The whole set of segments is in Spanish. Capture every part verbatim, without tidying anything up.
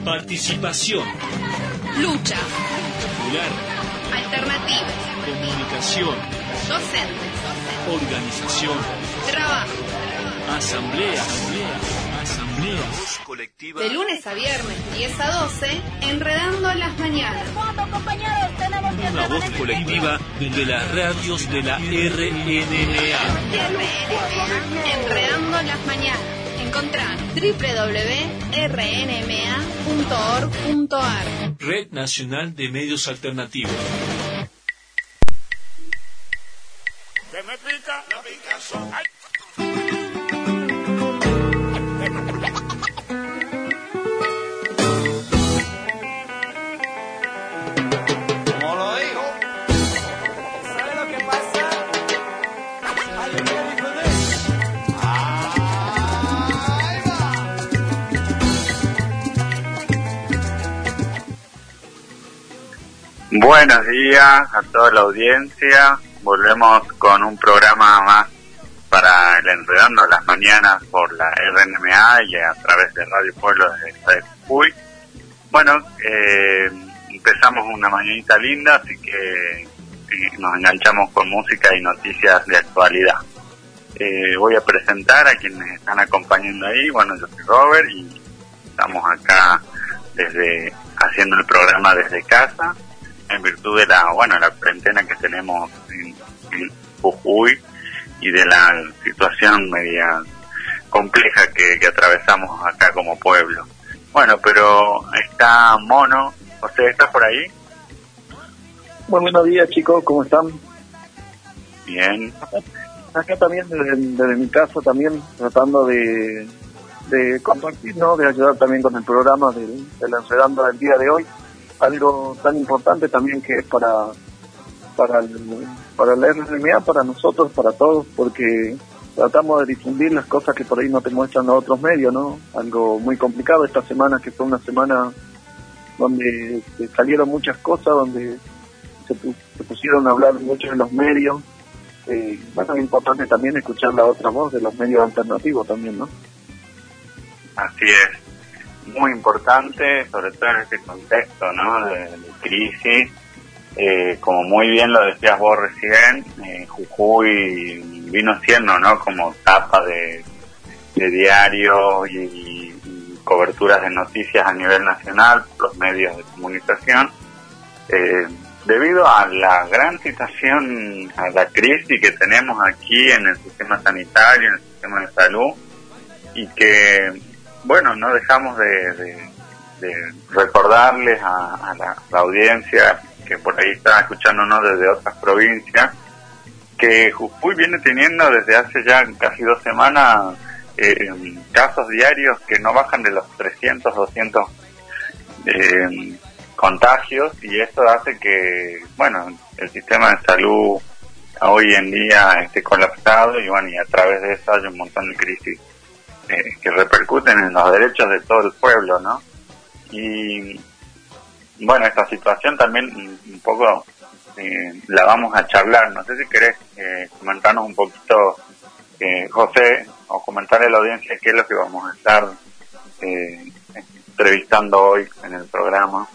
Participación. Lucha. Popular. Alternativas. Comunicación. Docentes. Organización. Trabajo. Asamblea. Asamblea. Voz colectiva. De lunes a viernes, diez a doce, Enredando las Mañanas. Una voz colectiva de las radios de la R N M A. Enredando las Mañanas. Encontrá doble u doble u doble u punto r n m a punto org punto a r. Red Nacional de Medios Alternativos. ¿Qué me pica? La picazón. ¡Ay! Como lo dijo. ¿Sabe lo que pasa? Are you ready for this? Ahí va. Buenos días a toda la audiencia. Volvemos con un programa más para el Enredando las Mañanas por la R N M A y a través de Radio Pueblo de Jujuy. Bueno, eh, empezamos una mañanita linda, así que eh, nos enganchamos con música y noticias de actualidad. Eh, voy a presentar a quienes están acompañando ahí. Bueno, yo soy Robert y estamos acá desde haciendo el programa desde casa, en virtud de la, bueno, la cuarentena que tenemos en, en Jujuy y de la situación media compleja que, que atravesamos acá como pueblo. Bueno, pero está Mono. José, ¿estás por ahí? Muy buenos días, chicos, ¿cómo están? Bien. Acá también desde, desde mi casa también tratando de, de compartir, ¿no? De ayudar también con el programa del, del Enredando del día de hoy. Algo tan importante también que es para para el, para la R N M A, para nosotros, para todos, porque tratamos de difundir las cosas que por ahí no te muestran los otros medios, ¿no? Algo muy complicado esta semana, que fue una semana donde salieron muchas cosas, donde se, se pusieron a hablar mucho en los medios. Eh, bueno, es importante también escuchar la otra voz de los medios alternativos también, ¿no? Así es. Muy importante, sobre todo en este contexto, ¿no? De, de crisis, eh, como muy bien lo decías vos recién, eh, Jujuy vino siendo, ¿no? Como tapa de, de diario y, y coberturas de noticias a nivel nacional, los medios de comunicación, eh, debido a la gran situación, a la crisis que tenemos aquí en el sistema sanitario, en el sistema de salud, y que bueno, no dejamos de, de, de recordarles a, a la, la audiencia que por ahí está escuchándonos desde otras provincias, que Jujuy viene teniendo desde hace ya casi dos semanas eh, casos diarios que no bajan de los trescientos, doscientos eh, contagios, y eso hace que, bueno, el sistema de salud hoy en día esté colapsado y bueno, y a través de eso hay un montón de crisis Eh, que repercuten en los derechos de todo el pueblo, ¿no? Y bueno, esta situación también un poco eh, la vamos a charlar. No sé si querés eh, comentarnos un poquito, eh, José, o comentarle a la audiencia qué es lo que vamos a estar eh, entrevistando hoy en el programa.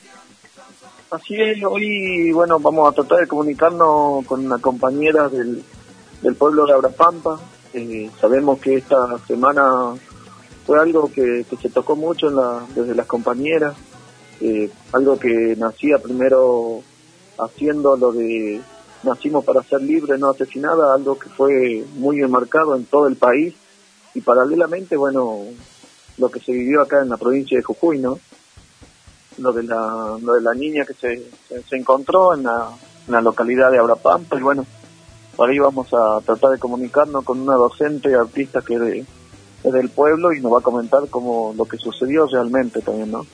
Así es, hoy, bueno, vamos a tratar de comunicarnos con una compañera del, del pueblo de Abrapampa. Eh, sabemos que esta semana fue algo que, que se tocó mucho en la, desde las compañeras, eh, algo que nacía primero haciendo lo de nacimos para ser libres, no asesinada, algo que fue muy marcado en todo el país, y paralelamente, bueno, lo que se vivió acá en la provincia de Jujuy, ¿no? Lo de la, lo de la niña que se, se, se encontró en la, en la localidad de Abrapampa, y bueno, por ahí vamos a tratar de comunicarnos con una docente artista que es, de, es del pueblo y nos va a comentar cómo lo que sucedió realmente también, ¿no?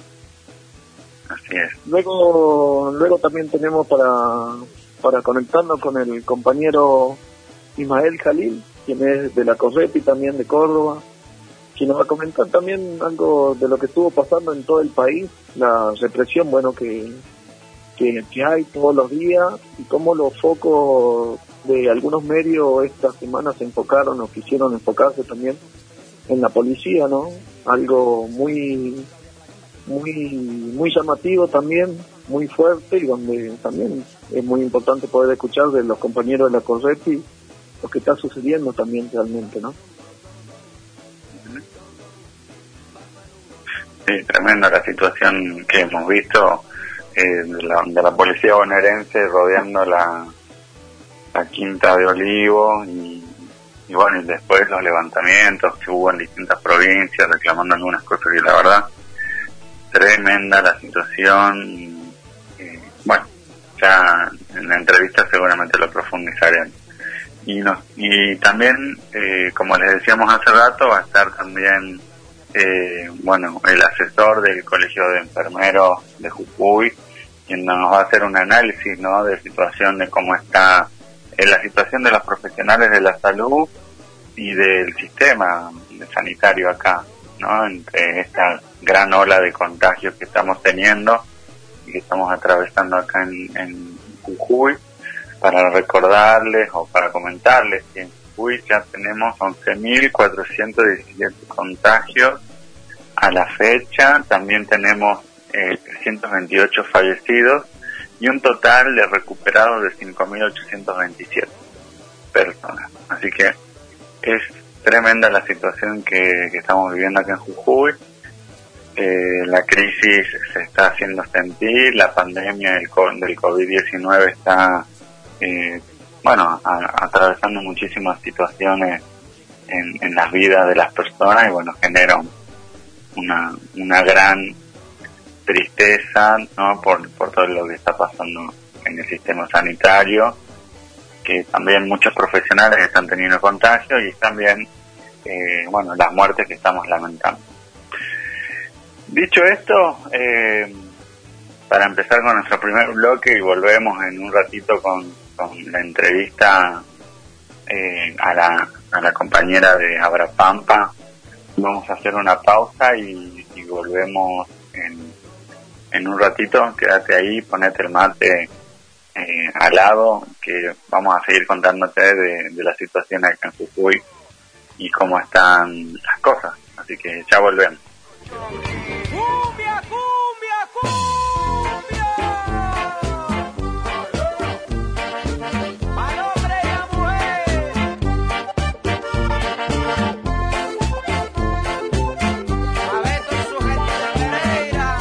Así es. Luego, luego también tenemos para, para conectarnos con el compañero Ismael Jalil, quien es de la Correpi también de Córdoba, quien nos va a comentar también algo de lo que estuvo pasando en todo el país, la represión, bueno, que, que, que hay todos los días, y cómo los focos de algunos medios esta semana se enfocaron o quisieron enfocarse también en la policía, ¿no? Algo muy muy muy llamativo también, muy fuerte, y donde también es muy importante poder escuchar de los compañeros de la Corretti lo que está sucediendo también realmente, ¿no? Sí, tremenda la situación que hemos visto eh, de, la, de la policía bonaerense rodeando la, la Quinta de Olivo y, y bueno, y después los levantamientos que hubo en distintas provincias reclamando algunas cosas que la verdad, tremenda la situación. Y, y, bueno, ya en la entrevista seguramente lo profundizaremos. Y, nos, y también, eh, como les decíamos hace rato, va a estar también Eh, bueno, el asesor del Colegio de Enfermeros de Jujuy, quien nos va a hacer un análisis, ¿no?, de situación, de cómo está eh, la situación de los profesionales de la salud y del sistema sanitario acá, ¿no?, entre esta gran ola de contagios que estamos teniendo y que estamos atravesando acá en, en Jujuy, para recordarles o para comentarles que en Jujuy ya tenemos once mil cuatrocientos diecisiete contagios a la fecha, también tenemos eh, trescientos veintiocho fallecidos y un total de recuperados de cinco mil ochocientos veintisiete personas. Así que es tremenda la situación que, que estamos viviendo acá en Jujuy. Eh, la crisis se está haciendo sentir, la pandemia del, del COVID diecinueve está eh, bueno, a, atravesando muchísimas situaciones en, en las vidas de las personas y bueno, genera una, una gran tristeza, ¿no?, por, por todo lo que está pasando en el sistema sanitario, que también muchos profesionales están teniendo contagio y también, eh, bueno, las muertes que estamos lamentando. Dicho esto, eh, para empezar con nuestro primer bloque y volvemos en un ratito con, con la entrevista eh, a la a la compañera de Abrapampa, vamos a hacer una pausa y, y volvemos en, en un ratito. Quédate ahí, ponete el mate eh, al lado, que vamos a seguir contándote de, de la situación acá en Jujuy y cómo están las cosas. Así que ya volvemos. ¡Cumbia, cumbia, cumbia! ¡Al hombre y la mujer! A ver con su gente sanguereira.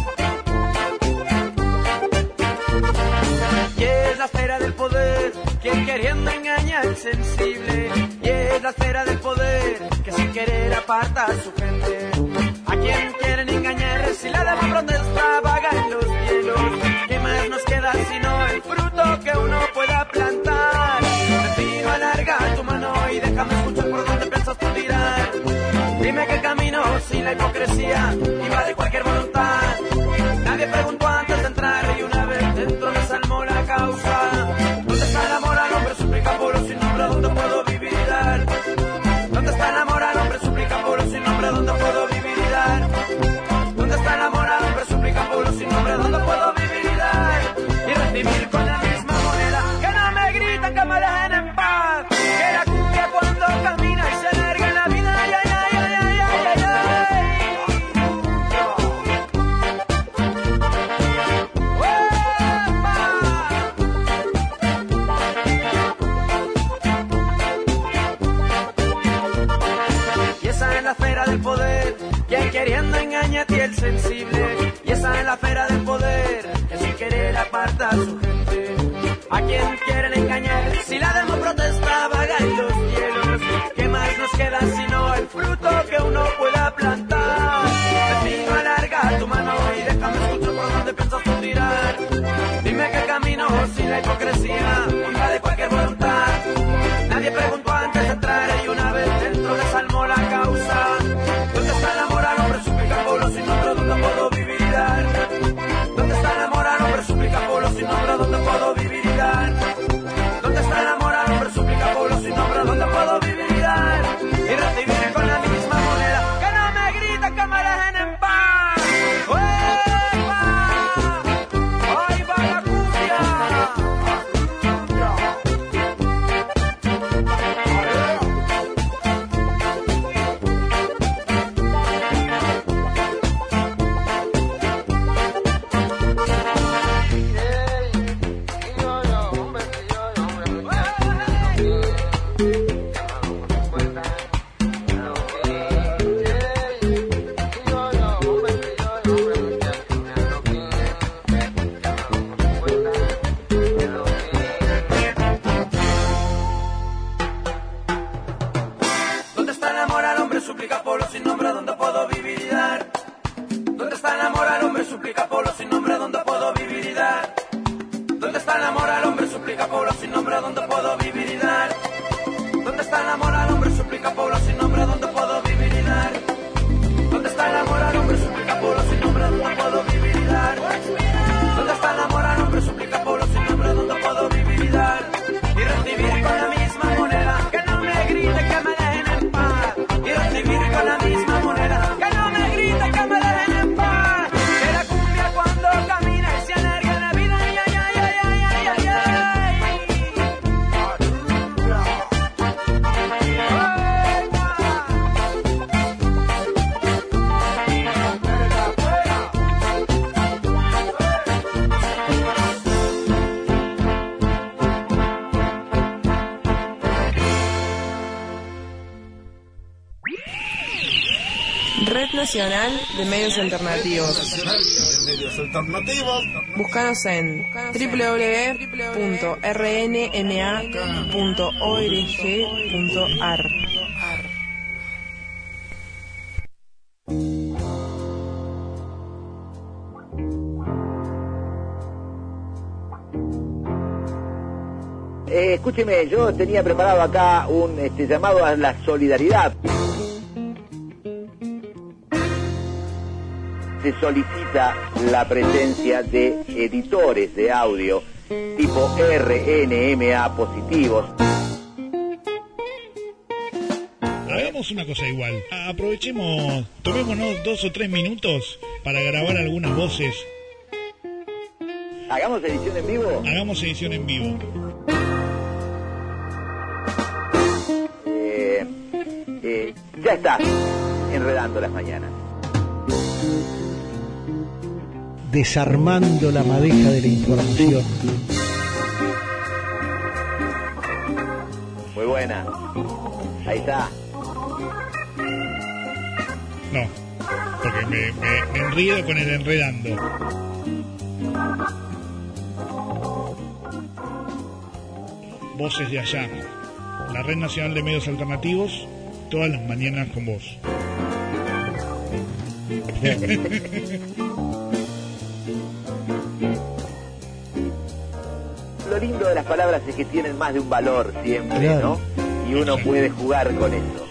Y es la esfera del poder, quien queriendo engañar al sensible. Y es la esfera del poder, que sin querer aparta a su gente. A quien quieren engañar, si la dama protesta vaga en los cielos. ¿Qué más nos queda sino el fruto que uno pueda plantar? Te pido, alarga tu mano y déjame escuchar por dónde piensas tú tirar. Dime que camino sin la hipocresía invade cualquier voluntad. Nadie preguntó antes de entrar y una vez dentro me salmó la causa. ¿Dónde está el amor al hombre? Suplica puro sin nombre, ¿dónde puedo vivir? ¿Dónde está el amor al hombre? Suplica puro sin nombre, ¿dónde puedo está el amor al hombre? Suplica pueblo sin nombre, ¿dónde puedo vivir y dar? ¿Dónde está el amor al hombre? Suplica pueblo sin nombre, ¿dónde puedo vivir y dar? ¿Dónde está el amor al hombre? Suplica pueblo sin nombre, ¿dónde puedo vivir y dar? ¿Dónde está el amor al hombre? Suplica pueblo sin nombre, ¿dónde puedo vivir y dar? ¿Dónde está el amor al hombre? Suplica pueblo sin nombre, ¿dónde puedo vivir y dar? Y recibir con la misma moneda, que no me grite, que me dejen en paz. Y recibir con la misma moneda, que no me grite, que me dejen en paz. Que la cumbia cuando camina y se alarga la vida, ay, ay, ay, ay, ay, ay, ay. Red Nacional de Medios Alternativos. Medios alternativos. Búscanos en doble u doble u doble u punto r n m a punto org punto a r. Eh, escúcheme, yo tenía preparado acá un este, llamado a la solidaridad. Se solicita la presencia de editores de audio tipo R N M A positivos. Hagamos una cosa igual. Aprovechemos, tomémonos dos o tres minutos para grabar algunas voces. ¿Hagamos edición en vivo? Hagamos edición en vivo. Eh, eh, ya está, enredando las mañanas. Desarmando la madeja de la información. Muy buena. Ahí está. No, porque me, me, me enredo con el enredando. Voces de allá. La Red Nacional de Medios Alternativos, todas las mañanas con vos. Lo lindo de las palabras es que tienen más de un valor siempre, claro, ¿no? Y uno puede jugar con eso.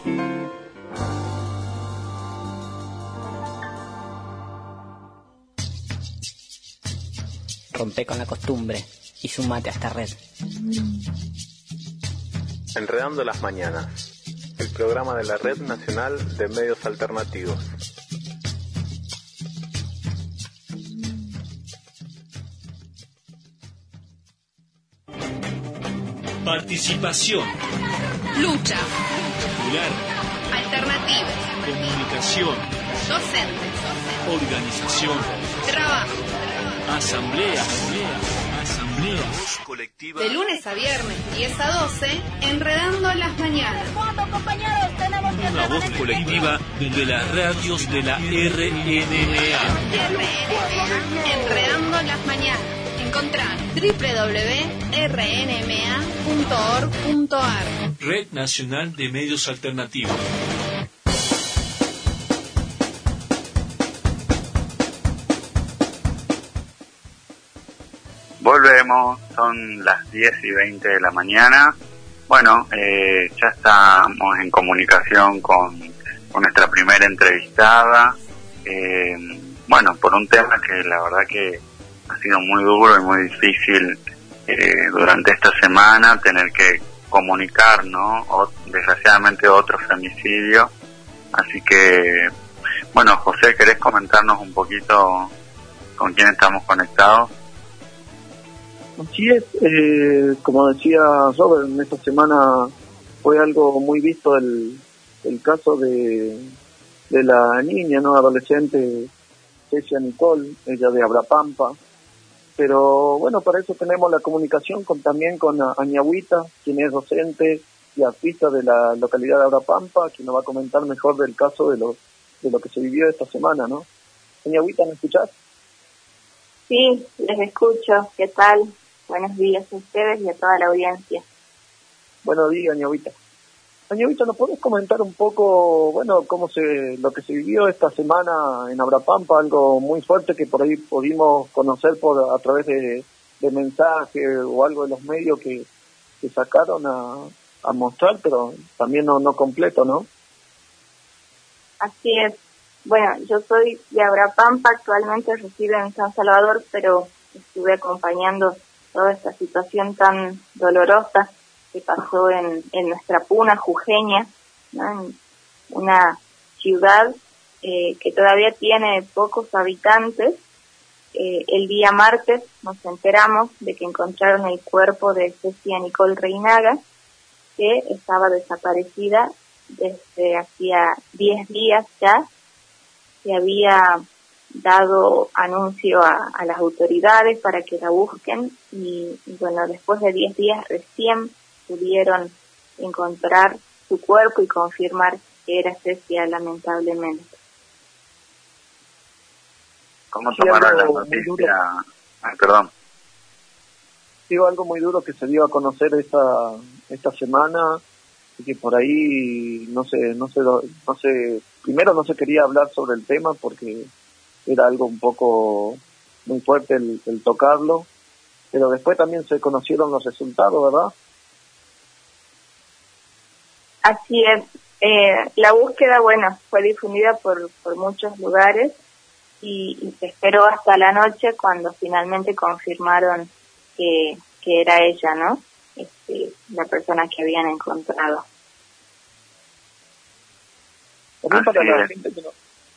Rompe con la costumbre y sumate a esta red. Enredando las mañanas, el programa de la Red Nacional de Medios Alternativos. Participación. Lucha. Popular. Alternativa. Comunicación. Docentes. Organización. Trabajo. Asamblea. Asamblea. Voz colectiva. De lunes a viernes, diez a doce, Enredando las mañanas. Una voz colectiva de las radios de la R N M A. R N M A. Enredando las mañanas. Encontrá doble u doble u doble u punto r n m a punto org punto a r. Red Nacional de Medios Alternativos. Volvemos, son las diez y veinte de la mañana. Bueno, eh, ya estamos en comunicación con, con nuestra primera entrevistada. Eh, bueno, por un tema que la verdad que ha sido muy duro y muy difícil eh, durante esta semana, tener que comunicar, ¿no? O, desgraciadamente otro femicidio. Así que, bueno, José, ¿querés comentarnos un poquito con quién estamos conectados? Así es, eh, como decía Robert, en esta semana fue algo muy visto el, el caso de, de la niña, no adolescente, Cecia Nicole, ella de Abrapampa. Pero bueno, para eso tenemos la comunicación con también con Añahuita, quien es docente y artista de la localidad de Abrapampa, quien nos va a comentar mejor del caso de lo, de lo que se vivió esta semana, ¿no? Añahuita, ¿me escuchás? Sí, les escucho. ¿Qué tal? Buenos días a ustedes y a toda la audiencia. Buenos días, Añahuita. Añovita, ¿nos podés comentar un poco, bueno, cómo se, lo que se vivió esta semana en Abrapampa, algo muy fuerte que por ahí pudimos conocer por a través de, de mensajes o algo de los medios que, que sacaron a, a mostrar, pero también no, no completo, ¿no? Así es. Bueno, yo soy de Abrapampa, actualmente resido en San Salvador, pero estuve acompañando toda esta situación tan dolorosa que pasó en, en nuestra puna jujeña, ¿no? En una ciudad eh, que todavía tiene pocos habitantes. Eh, el día martes nos enteramos de que encontraron el cuerpo de Cecilia Nicole Reinaga, que estaba desaparecida desde hacía diez días ya. Se había dado anuncio a, a las autoridades para que la busquen y, y bueno, después de diez días recién pudieron encontrar su cuerpo y confirmar que era Cecia, lamentablemente. ¿Cómo tomaron la noticia? Ah, perdón. Digo, algo muy duro que se dio a conocer esta esta semana y que por ahí no sé, no sé, no sé, primero no se quería hablar sobre el tema porque era algo un poco muy fuerte el, el tocarlo, pero después también se conocieron los resultados, ¿verdad? Así es. Eh, la búsqueda, bueno, fue difundida por, por muchos lugares y, y se esperó hasta la noche cuando finalmente confirmaron que, que era ella, ¿no? Este, la persona que habían encontrado. También para la gente que no...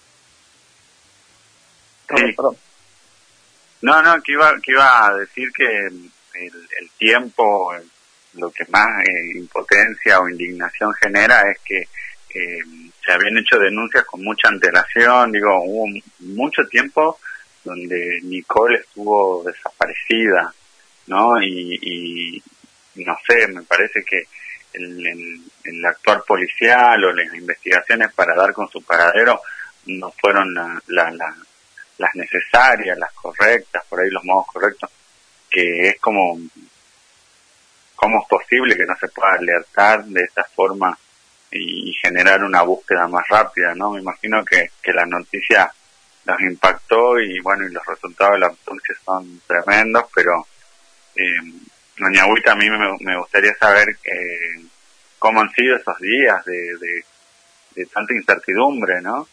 Sí. Perdón. No, no, que iba, que iba a decir que el, el tiempo, el, lo que más eh, impotencia o indignación genera es que eh, se habían hecho denuncias con mucha antelación. Digo, hubo mucho tiempo donde Nicole estuvo desaparecida, ¿no? Y, y no sé, me parece que el, el, el actuar policial o las investigaciones para dar con su paradero no fueron la, la, la, las necesarias, las correctas, por ahí los modos correctos, que es como... ¿Cómo es posible que no se pueda alertar de esta forma y generar una búsqueda más rápida, no? Me imagino que, que la noticia los impactó y bueno, y los resultados de la autopsia son tremendos, pero eh, doña Agüita, a mí me, me gustaría saber eh, cómo han sido esos días de, de, de tanta incertidumbre, ¿no?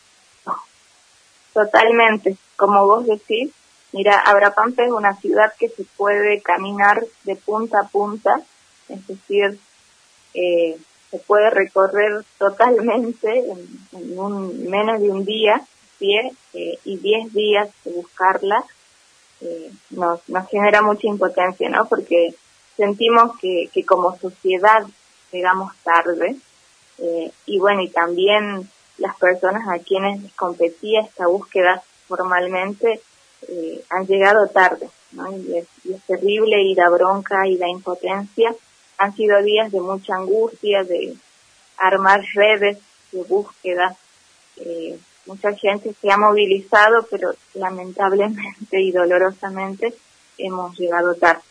Totalmente, como vos decís. Mira, Abrapampa es una ciudad que se puede caminar de punta a punta, es decir, eh, se puede recorrer totalmente en, en un menos de un día, pie, eh, y diez días de buscarla, eh, nos, nos genera mucha impotencia, ¿no? Porque sentimos que, que como sociedad llegamos tarde, eh, y bueno, y también las personas a quienes les competía esta búsqueda formalmente, Eh, han llegado tarde, ¿no? Y es, y es terrible, y la bronca y la impotencia han sido días de mucha angustia, de armar redes de búsqueda. Eh, mucha gente se ha movilizado, pero lamentablemente y dolorosamente hemos llegado tarde.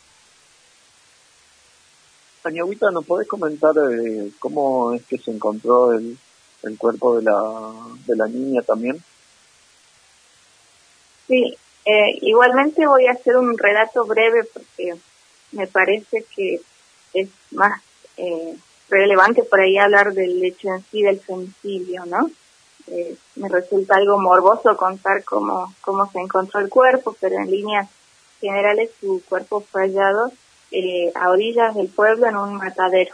Doña Agüita, ¿nos podés comentar eh, cómo es que se encontró el, el cuerpo de la, de la niña también? Sí, eh, igualmente voy a hacer un relato breve porque me parece que es más eh, relevante por ahí hablar del hecho en sí del femicidio, ¿no? Eh, me resulta algo morboso contar cómo, cómo se encontró el cuerpo, pero en líneas generales su cuerpo fue hallado eh, a orillas del pueblo en un matadero.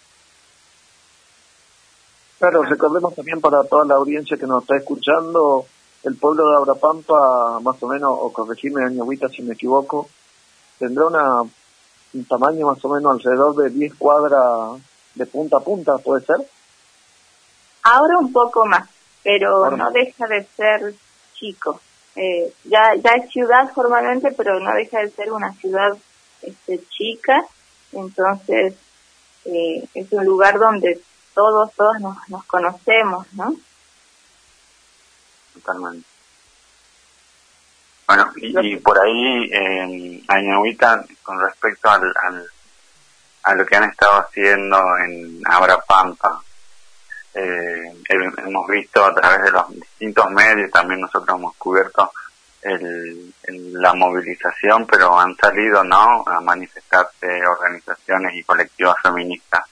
Claro, recordemos también para toda la audiencia que nos está escuchando, el pueblo de Abrapampa, más o menos, o corregirme, doña Agüita, si me equivoco, tendrá una, un tamaño más o menos alrededor de diez cuadras de punta a punta, ¿puede ser? Ahora un poco más, pero Ahora. No deja de ser chico. Eh, ya ya es ciudad formalmente, pero no deja de ser una ciudad este, chica, entonces eh, es un lugar donde todos, todos nos, nos conocemos, ¿no? Totalmente. Bueno, y, y por ahí, eh, Doña Agüita, con respecto al, al, a lo que han estado haciendo en Abrapampa. Eh, hemos visto a través de los distintos medios, también nosotros hemos cubierto el, el, la movilización, pero han salido, ¿no?, a manifestarse organizaciones y colectivos feministas.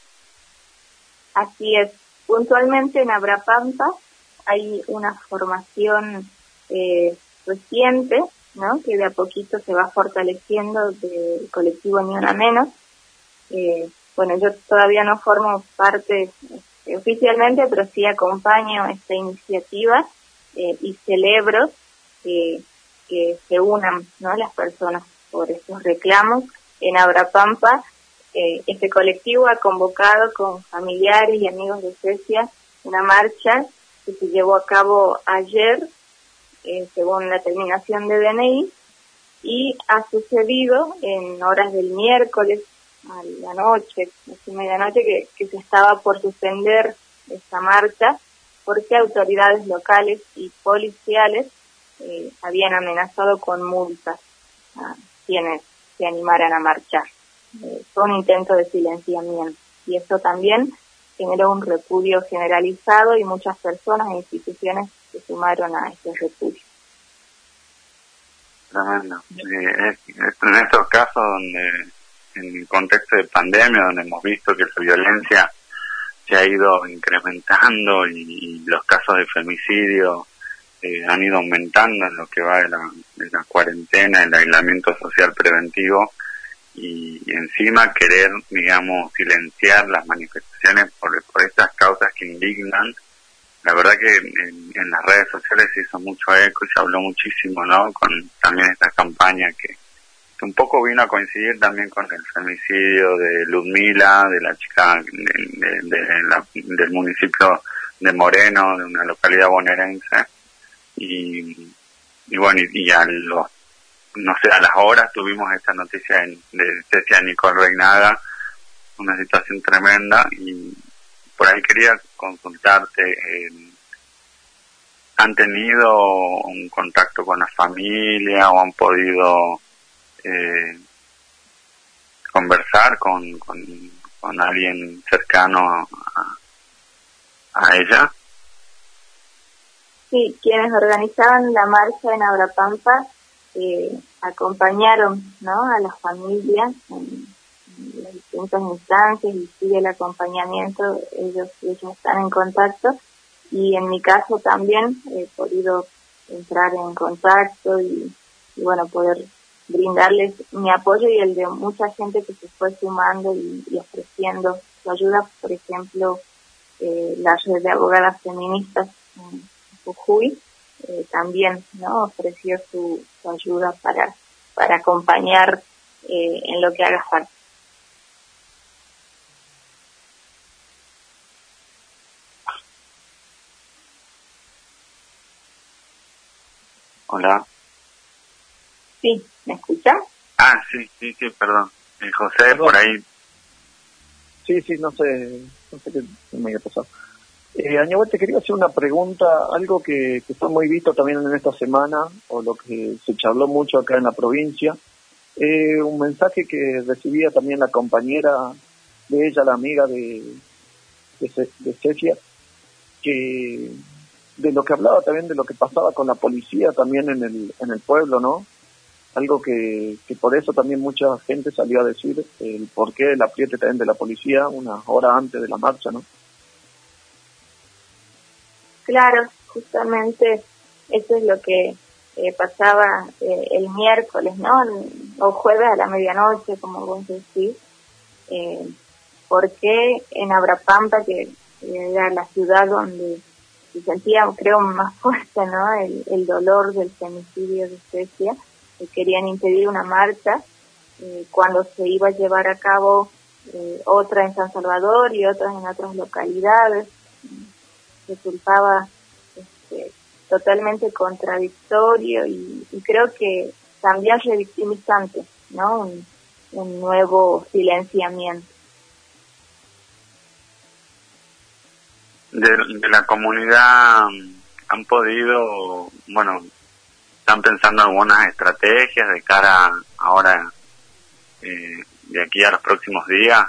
Así es. Puntualmente en Abrapampa hay una formación eh, reciente, ¿no?, que de a poquito se va fortaleciendo del colectivo Ni Una Menos. Eh, bueno, yo todavía no formo parte eh, oficialmente, pero sí acompaño esta iniciativa eh, y celebro eh, que se unan, ¿no?, las personas por estos reclamos. En Abrapampa, eh, este colectivo ha convocado con familiares y amigos de Cecia una marcha que se llevó a cabo ayer, eh, según la terminación de D N I, y ha sucedido en horas del miércoles a la noche, casi medianoche, que, que se estaba por suspender esta marcha porque autoridades locales y policiales eh, habían amenazado con multas a quienes se animaran a marchar. Eh, fue un intento de silenciamiento y eso también generó un repudio generalizado y muchas personas e instituciones se sumaron a este repudio. Tremendo. Eh, es, es en estos casos donde, en el contexto de pandemia, donde hemos visto que la violencia se ha ido incrementando y, y los casos de femicidio eh, han ido aumentando en lo que va de la, de la cuarentena, el aislamiento social preventivo, y, y encima querer, digamos, silenciar las manifestaciones por, por estas causas que indignan. La verdad que en, en las redes sociales se hizo mucho eco y se habló muchísimo, ¿no?, con también esta campaña que, que un poco vino a coincidir también con el femicidio de Ludmila, de la chica de, de, de la, del municipio de Moreno, de una localidad bonaerense. Y, y bueno, y, y a los, no sé, a las horas tuvimos esta noticia de, de Cecia Nicole Reinaga, una situación tremenda. Y por ahí quería consultarte, eh, ¿han tenido un contacto con la familia o han podido eh, conversar con, con, con alguien cercano a, a ella? Sí, quienes organizaban la marcha en Abrapampa eh, acompañaron, ¿no?, a las familias en, en las distintas instancias y sigue el acompañamiento. Ellos, ellos están en contacto y en mi caso también he podido entrar en contacto y, y bueno, poder brindarles mi apoyo y el de mucha gente que se fue sumando y, y ofreciendo su ayuda. Por ejemplo, eh, la red de abogadas feministas en Jujuy eh, también, ¿no?, ofreció su, su ayuda para para acompañar eh, en lo que haga falta. Hola. Sí, ¿me escuchas? Ah, sí, sí, sí, perdón. Eh, José, perdón. Por ahí. Sí, sí, no sé, no sé qué me había pasado. Eh, Añabel, te quería hacer una pregunta, algo que, que fue muy visto también en esta semana, o lo que se charló mucho acá en la provincia, eh, un mensaje que recibía también la compañera de ella, la amiga de, de, de Cecia, que de lo que hablaba también de lo que pasaba con la policía también en el, en el pueblo, ¿no? Algo que, que por eso también mucha gente salió a decir el porqué del apriete también de la policía una hora antes de la marcha, ¿no? Claro, justamente eso es lo que eh, pasaba eh, el miércoles, ¿no? O jueves a la medianoche, como vos decís. Eh, porque en Abrapampa, que era la ciudad donde se sentía, creo, más fuerte, ¿no?, el, el dolor del femicidio de Cecia, que querían impedir una marcha eh, cuando se iba a llevar a cabo eh, otra en San Salvador y otras en otras localidades. Resultaba este, totalmente contradictorio y, y creo que también revictimizante, ¿no? Un, un nuevo silenciamiento. De, de la comunidad han podido, bueno, están pensando algunas estrategias de cara ahora, eh, de aquí a los próximos días.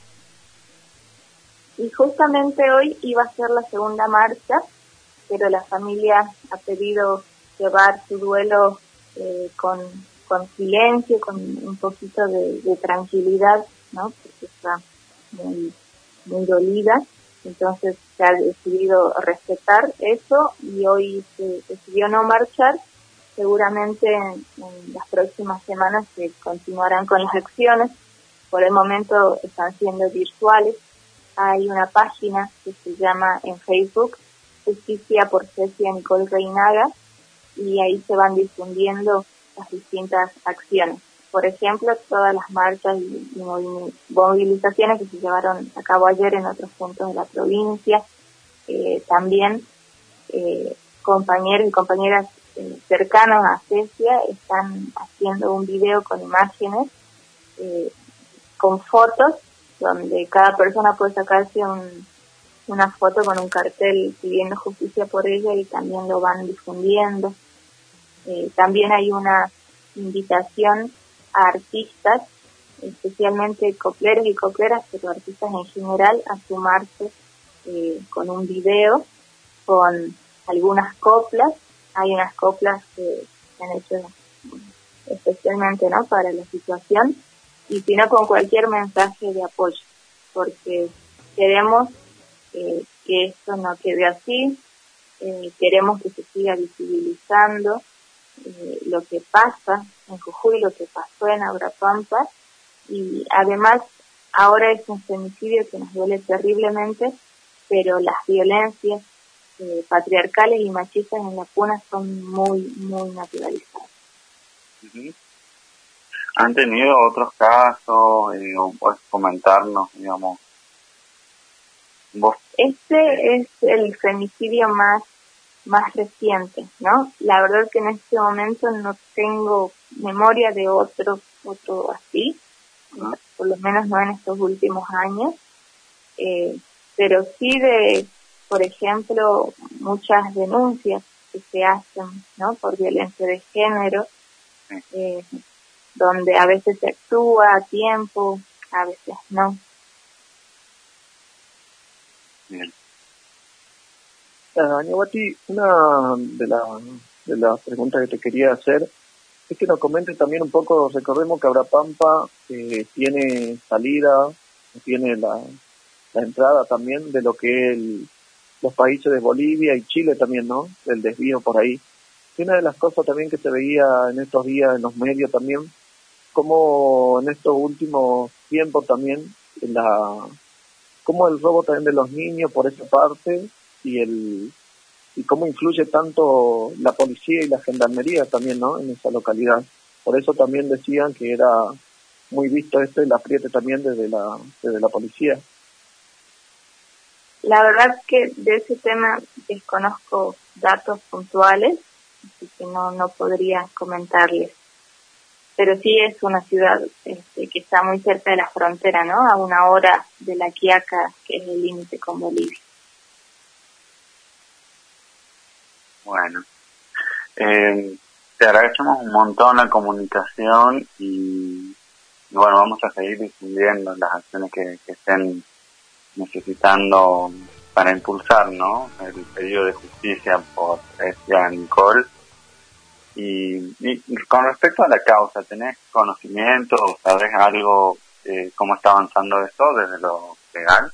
Y justamente hoy iba a ser la segunda marcha, pero la familia ha pedido llevar su duelo eh, con, con silencio, con un poquito de, de tranquilidad, ¿no? Porque está muy, muy dolida. Entonces se ha decidido respetar eso y hoy se decidió no marchar. Seguramente en, en las próximas semanas se continuarán con las acciones. Por el momento están siendo virtuales. Hay una página que se llama en Facebook Justicia por Cecia Nicole Reinaga y ahí se van difundiendo las distintas acciones. Por ejemplo, todas las marchas y, y movilizaciones que se llevaron a cabo ayer en otros puntos de la provincia. Eh, también eh, compañeros y compañeras eh, cercanos a Cecia están haciendo un video con imágenes, eh, con fotos, donde cada persona puede sacarse un, una foto con un cartel pidiendo justicia por ella y también lo van difundiendo. Eh, también hay una invitación a artistas, especialmente copleros y copleras, pero artistas en general, a sumarse eh, con un video, con algunas coplas. Hay unas coplas que se han hecho especialmente, ¿no?, para la situación, y sino con cualquier mensaje de apoyo, porque queremos eh, que esto no quede así, eh, queremos que se siga visibilizando eh, lo que pasa en Jujuy, lo que pasó en Abrapampa, y además ahora es un femicidio que nos duele terriblemente, pero las violencias eh, patriarcales y machistas en la Puna son muy, muy naturalizadas. Uh-huh. ¿Han tenido otros casos? Eh, o puedes comentarnos, digamos, vos. Este es el femicidio más más reciente, ¿no? La verdad que en este momento no tengo memoria de otro otro así, ¿no? Por lo menos no en estos últimos años, eh, pero sí de, por ejemplo, muchas denuncias que se hacen, ¿no?, por violencia de género, eh, donde a veces se actúa a tiempo, a veces no. Bien. Uh, Ñahuati, una de, la, de las preguntas que te quería hacer es que nos comentes también un poco. Recordemos que Abrapampa eh, tiene salida, tiene la, la entrada también de lo que es el, los países de Bolivia y Chile también, ¿no?, el desvío por ahí. Y una de las cosas también que se veía en estos días en los medios también, como en estos últimos tiempos también, la como el robo también de los niños por esa parte, y el y cómo influye tanto la policía y la gendarmería también, ¿no?, en esa localidad. Por eso también decían que era muy visto esto, el apriete también desde la desde la policía. La verdad que de ese tema desconozco datos puntuales, así que no no podría comentarles. Pero sí es una ciudad este, que está muy cerca de la frontera, ¿no?, a una hora de La Quiaca, que es el límite con Bolivia. Bueno, eh, te agradecemos un montón la comunicación y, y bueno, vamos a seguir difundiendo las acciones que, que estén necesitando para impulsar, ¿no?, el pedido de justicia por Cecia Nicole. Y, y con respecto a la causa, ¿tenés conocimiento o sabés algo, eh, cómo está avanzando esto desde lo legal?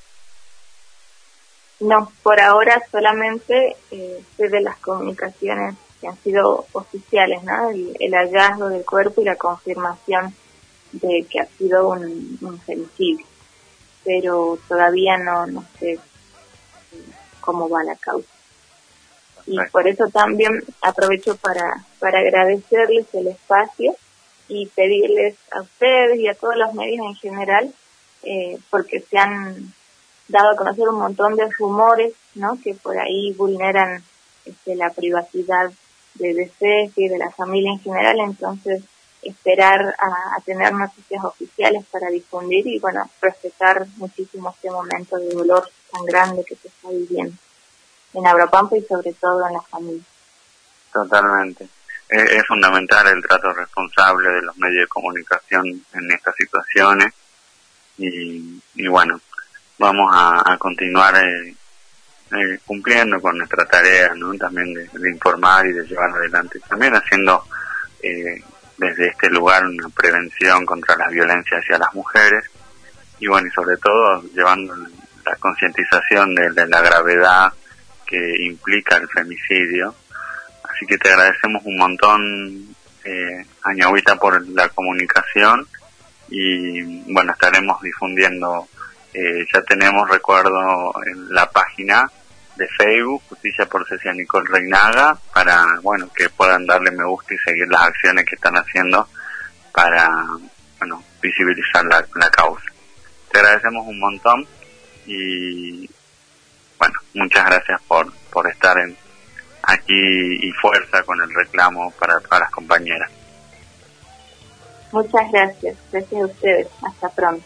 No, por ahora solamente eh, sé de las comunicaciones que han sido oficiales, ¿no?, el, el hallazgo del cuerpo y la confirmación de que ha sido un, un femicidio, pero todavía no, no sé cómo va la causa. Y por eso también aprovecho para, para agradecerles el espacio y pedirles a ustedes y a todos los medios en general, eh, porque se han dado a conocer un montón de rumores, ¿no?, que por ahí vulneran este, la privacidad de D C y de la familia en general. Entonces, esperar a, a tener noticias oficiales para difundir y, bueno, respetar muchísimo este momento de dolor tan grande que se está viviendo en Abrapampa y sobre todo en la familia. Totalmente. es, es fundamental el trato responsable de los medios de comunicación en estas situaciones y, y bueno, vamos a, a continuar eh, eh, cumpliendo con nuestra tarea, ¿no? También de, de informar y de llevar adelante, también haciendo eh, desde este lugar una prevención contra la violencia hacia las mujeres y bueno, y sobre todo llevando la concientización de, de la gravedad que implica el femicidio. Así que te agradecemos un montón, eh, Añahuita, por la comunicación y bueno, estaremos difundiendo, eh, ya tenemos, recuerdo, en la página de Facebook, Justicia por Cecilia Nicole Reinaga, para, bueno, que puedan darle me gusta y seguir las acciones que están haciendo para, bueno, visibilizar la, la causa. Te agradecemos un montón y, bueno, muchas gracias por, por estar en, aquí y fuerza con el reclamo para, para las compañeras. Muchas gracias, gracias a ustedes, hasta pronto.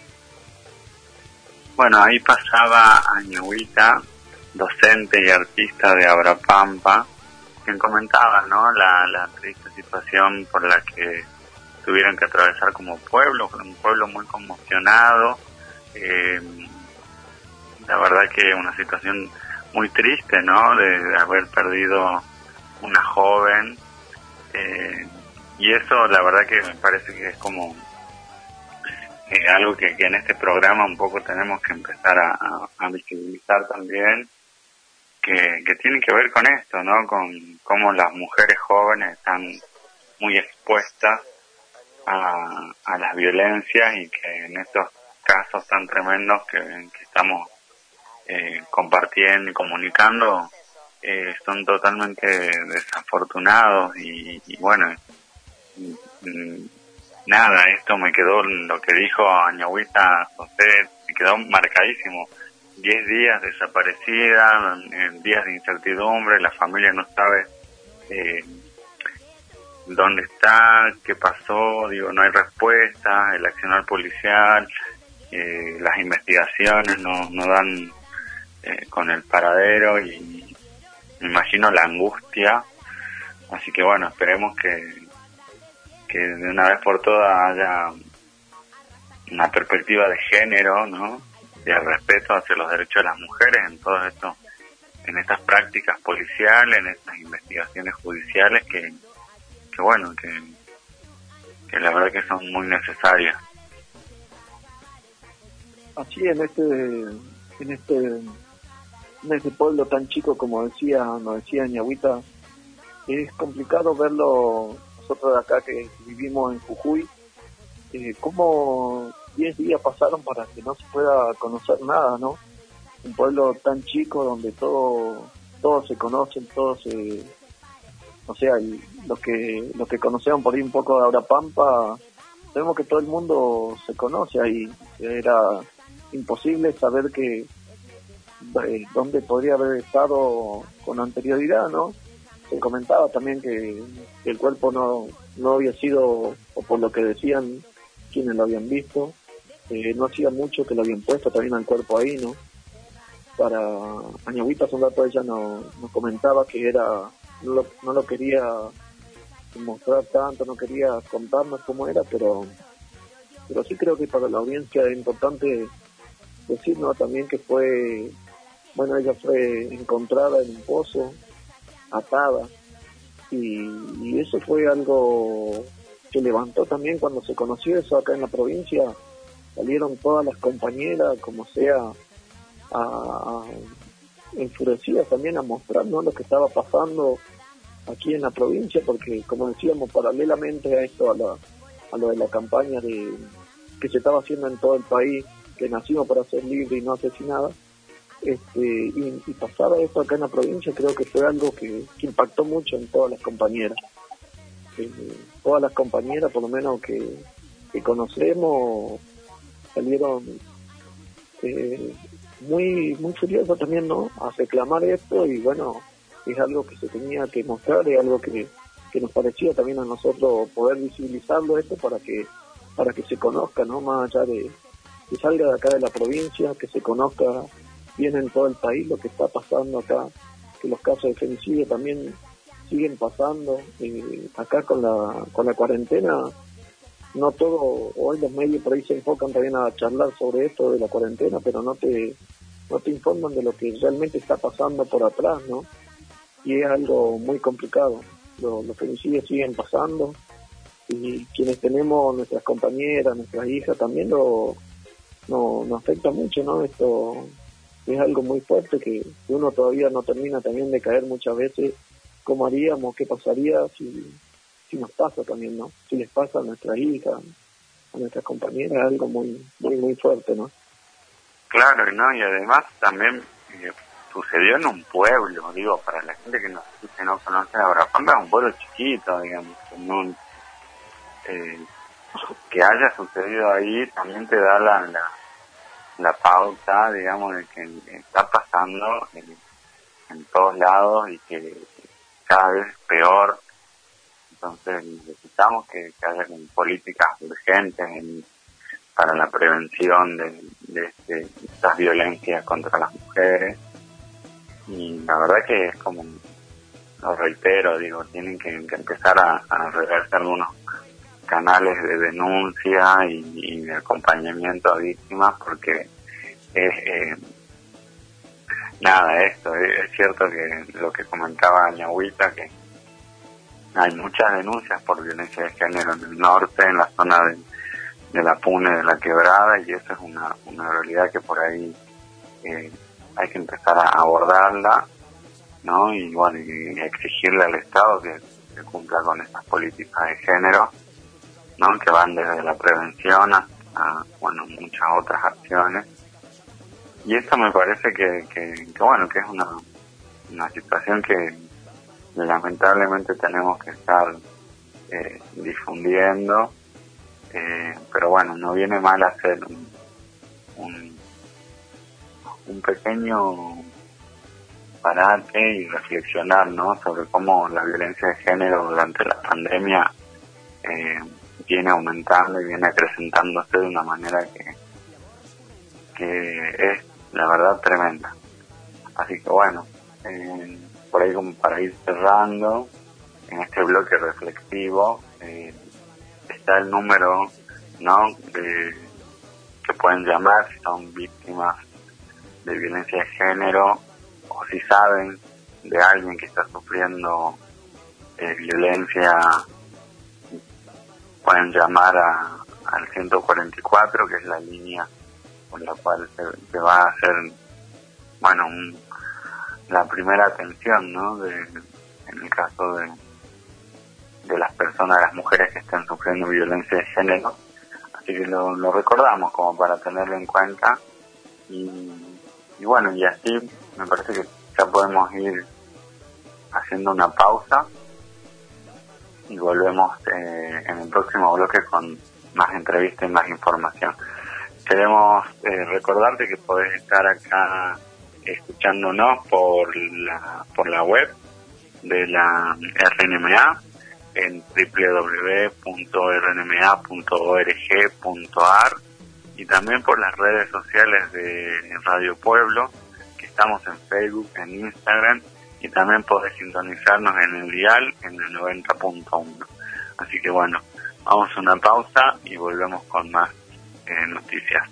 Bueno, ahí pasaba Añahuita, docente y artista de Abrapampa, quien comentaba, ¿no?, la, la triste situación por la que tuvieron que atravesar como pueblo, un pueblo muy conmocionado, eh, la verdad que una situación muy triste, ¿no?, de, de haber perdido una joven, eh, y eso la verdad que me parece que es como eh, algo que, que en este programa un poco tenemos que empezar a, a, a visibilizar también, que, que tiene que ver con esto, ¿no?, con cómo las mujeres jóvenes están muy expuestas a, a las violencias y que en estos casos tan tremendos que, que estamos eh, compartiendo y comunicando eh, son totalmente desafortunados y, y bueno, y, y, nada, esto me quedó, lo que dijo Añahuita José, me quedó marcadísimo. Diez días desaparecida, en días de incertidumbre, la familia no sabe eh, dónde está, qué pasó, digo, no hay respuesta, el accionar policial, eh, las investigaciones no, no dan eh, con el paradero y me imagino la angustia, así que bueno, esperemos que, que de una vez por todas haya una perspectiva de género, ¿no?, y el respeto hacia los derechos de las mujeres en todo esto, en estas prácticas policiales, en estas investigaciones judiciales que, que bueno, que, que la verdad que son muy necesarias. Así en este, en este, en este pueblo tan chico, como decía, nos decía Añahuita, es complicado verlo nosotros de acá que vivimos en Jujuy, eh, cómo diez días pasaron para que no se pueda conocer nada, ¿no? Un pueblo tan chico donde todo, todos se conocen, todos se, o sea, el, los que, los que conocemos por ahí un poco de Abrapampa, sabemos que todo el mundo se conoce ahí, era imposible saber que eh, dónde podría haber estado con anterioridad, ¿no? Se comentaba también que, que el cuerpo no, no había sido, o por lo que decían quienes lo habían visto, eh, no hacía mucho que lo habían puesto también al cuerpo ahí, ¿no? Para Añahuita hace un rato ella nos no comentaba que era, no lo, no lo quería mostrar tanto, no quería contarnos cómo era, pero pero sí creo que para la audiencia es importante decir, ¿no?, también que fue, bueno, ella fue encontrada en un pozo, atada, y, y eso fue algo que levantó también cuando se conoció eso acá en la provincia, salieron todas las compañeras, como sea, a, a enfurecidas también a mostrarnos lo que estaba pasando aquí en la provincia, porque como decíamos, paralelamente a esto, a, la, a lo de la campaña de que se estaba haciendo en todo el país, que nacimos para ser libres y no asesinadas, este, y, y pasaba esto acá en la provincia, creo que fue algo que, que impactó mucho en todas las compañeras. Eh, todas las compañeras, por lo menos que, que conocemos, salieron eh, muy muy furiosas también, ¿no?, a reclamar esto, y bueno, es algo que se tenía que mostrar, es algo que, que nos parecía también a nosotros poder visibilizarlo esto para que para que se conozca, ¿no?, más allá de que salga de acá de la provincia, que se conozca bien en todo el país lo que está pasando acá, que los casos de femicidio también siguen pasando. Eh, acá con la con la cuarentena, no todo, hoy los medios por ahí se enfocan también a charlar sobre esto de la cuarentena, pero no te no te informan de lo que realmente está pasando por atrás, ¿no? Y es algo muy complicado. Los, los femicidios siguen pasando, y quienes tenemos nuestras compañeras, nuestras hijas, también lo no, nos afecta mucho, ¿no? Esto es algo muy fuerte que uno todavía no termina también de caer muchas veces. ¿Cómo haríamos? ¿Qué pasaría si, si nos pasa también, ¿no? Si les pasa a nuestras hijas, a nuestras compañeras, es algo muy, muy, muy fuerte, ¿no? Claro, ¿no? Y además también eh, sucedió en un pueblo, digo, para la gente que no, que no conoce Abrapampa, es un pueblo chiquito, digamos, en un, eh, que haya sucedido ahí también te da la, la, la pauta, digamos, de que está pasando en, en todos lados y que cada vez es peor. Entonces necesitamos que, que haya políticas urgentes en, para la prevención de, de, este, de estas violencias contra las mujeres. Y la verdad que es como, lo reitero, digo, tienen que, que empezar a, a revertir algunos canales de denuncia y, y de acompañamiento a víctimas, porque es eh, nada, esto, es, es cierto que lo que comentaba Ñahuita, que hay muchas denuncias por violencia de género en el norte, en la zona de, de la Pune, de la Quebrada, y eso es una, una realidad que por ahí eh, hay que empezar a abordarla, ¿no? Y bueno, y exigirle al Estado que, que cumpla con estas políticas de género, ¿no? Que van desde la prevención hasta, bueno, muchas otras acciones. Y esto me parece que, que, que bueno, que es una, una situación que lamentablemente tenemos que estar eh, difundiendo, eh, pero bueno, no viene mal hacer un, un, un pequeño parate y reflexionar, ¿no? Sobre cómo la violencia de género durante la pandemia eh, viene aumentando y viene acrecentándose de una manera que, que es, la verdad, tremenda. Así que bueno, eh, por ahí como para ir cerrando, en este bloque reflexivo, eh, está el número, ¿no?, de, que pueden llamar si son víctimas de violencia de género, o si saben de alguien que está sufriendo eh, violencia, pueden llamar a, al ciento cuarenta y cuatro, que es la línea con la cual se, se va a hacer, bueno, un, la primera atención, ¿no?, de, en el caso de, de las personas, las mujeres que están sufriendo violencia de género. Así que lo, lo recordamos como para tenerlo en cuenta. Y, y bueno, y así me parece que ya podemos ir haciendo una pausa y volvemos eh, en el próximo bloque con más entrevistas y más información. Queremos eh, recordarte que podés estar acá escuchándonos por la por la web de la R N M A en doble u doble u doble u punto r n m a punto org punto a r y también por las redes sociales de Radio Pueblo, que estamos en Facebook, en Instagram, y también podés sintonizarnos en el dial en el noventa punto uno. Así que bueno, vamos a una pausa y volvemos con más eh, noticias.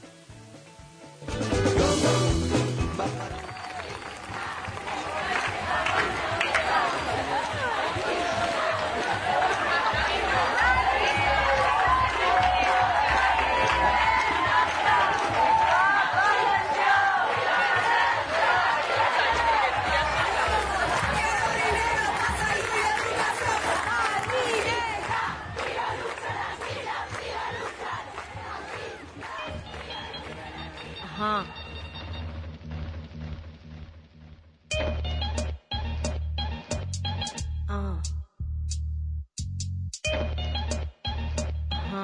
Ajá. Ah. Ajá.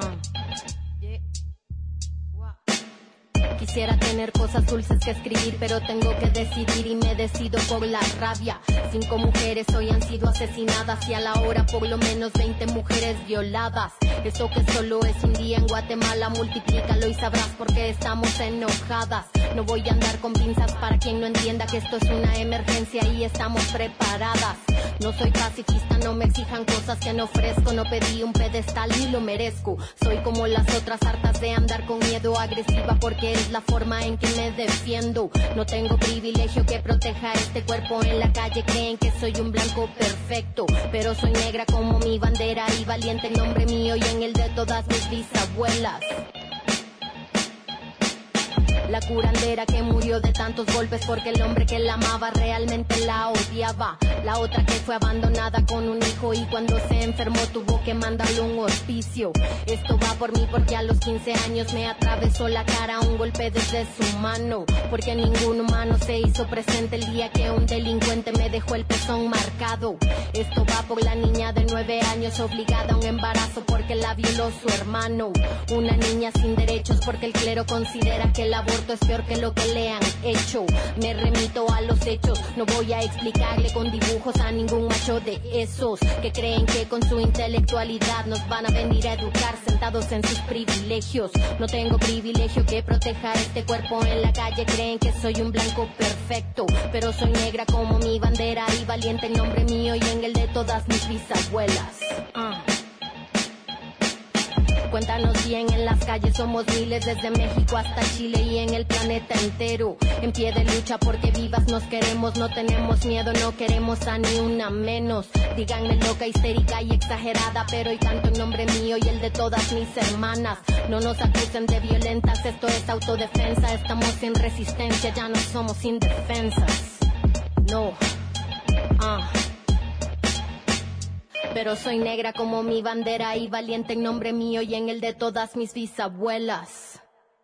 Quisiera tener cosas dulces que escribir, pero tengo que decidir y me decido por la rabia. Cinco mujeres hoy han sido asesinadas y a la hora por lo menos veinte mujeres violadas. Eso que solo es un día en Guatemala, multiplícalo y sabrás por qué estamos enojadas. No voy a andar con pinzas para quien no entienda que esto es una emergencia y estamos preparadas. No soy pacifista, no me exijan cosas que no ofrezco. No pedí un pedestal ni lo merezco. Soy como las otras, hartas de andar con miedo, agresiva porque es la forma en que me defiendo. No tengo privilegio que proteja este cuerpo. En la calle creen que soy un blanco perfecto, pero soy negra como mi bandera y valiente en nombre mío y en el de todas mis bisabuelas. La curandera que murió de tantos golpes porque el hombre que la amaba realmente la odiaba. La otra que fue abandonada con un hijo y cuando se enfermó tuvo que mandarle un hospicio. Esto va por mí porque a los quince años me atravesó la cara un golpe desde su mano. Porque ningún humano se hizo presente el día que un delincuente me dejó el pezón marcado. Esto va por la niña de nueve años obligada a un embarazo porque la violó su hermano. Una niña sin derechos porque el clero considera que el aborto es peor que lo que le han hecho. Me remito a los hechos, no voy a explicarle con dibujos a ningún macho de esos que creen que con su intelectualidad nos van a venir a educar sentados en sus privilegios. No tengo privilegio que proteja este cuerpo. En la calle creen que soy un blanco perfecto, pero soy negra como mi bandera y valiente en nombre mío y en el de todas mis bisabuelas. uh. Cuéntanos bien, en las calles somos miles, desde México hasta Chile y en el planeta entero. En pie de lucha porque vivas nos queremos, no tenemos miedo, no queremos a ni una menos. Díganme loca, histérica y exagerada, pero hoy canto en nombre mío y el de todas mis hermanas. No nos acusen de violentas, esto es autodefensa. Estamos en resistencia, ya no somos indefensas. No, ah. Pero soy negra como mi bandera y valiente en nombre mío y en el de todas mis bisabuelas.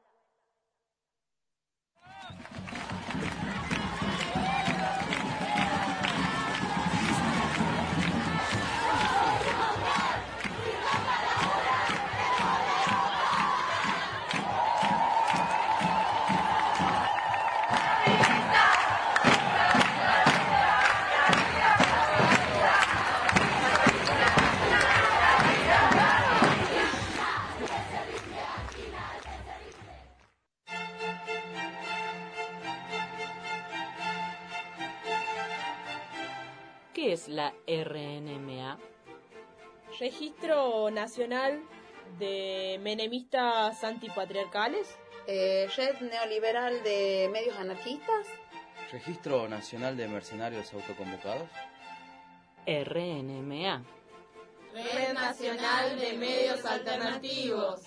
¿Qué es la R N M A? Registro Nacional de Menemistas Antipatriarcales. Eh, Red Neoliberal de Medios Anarquistas. Registro Nacional de Mercenarios Autoconvocados. R N M A. Red Nacional de Medios Alternativos.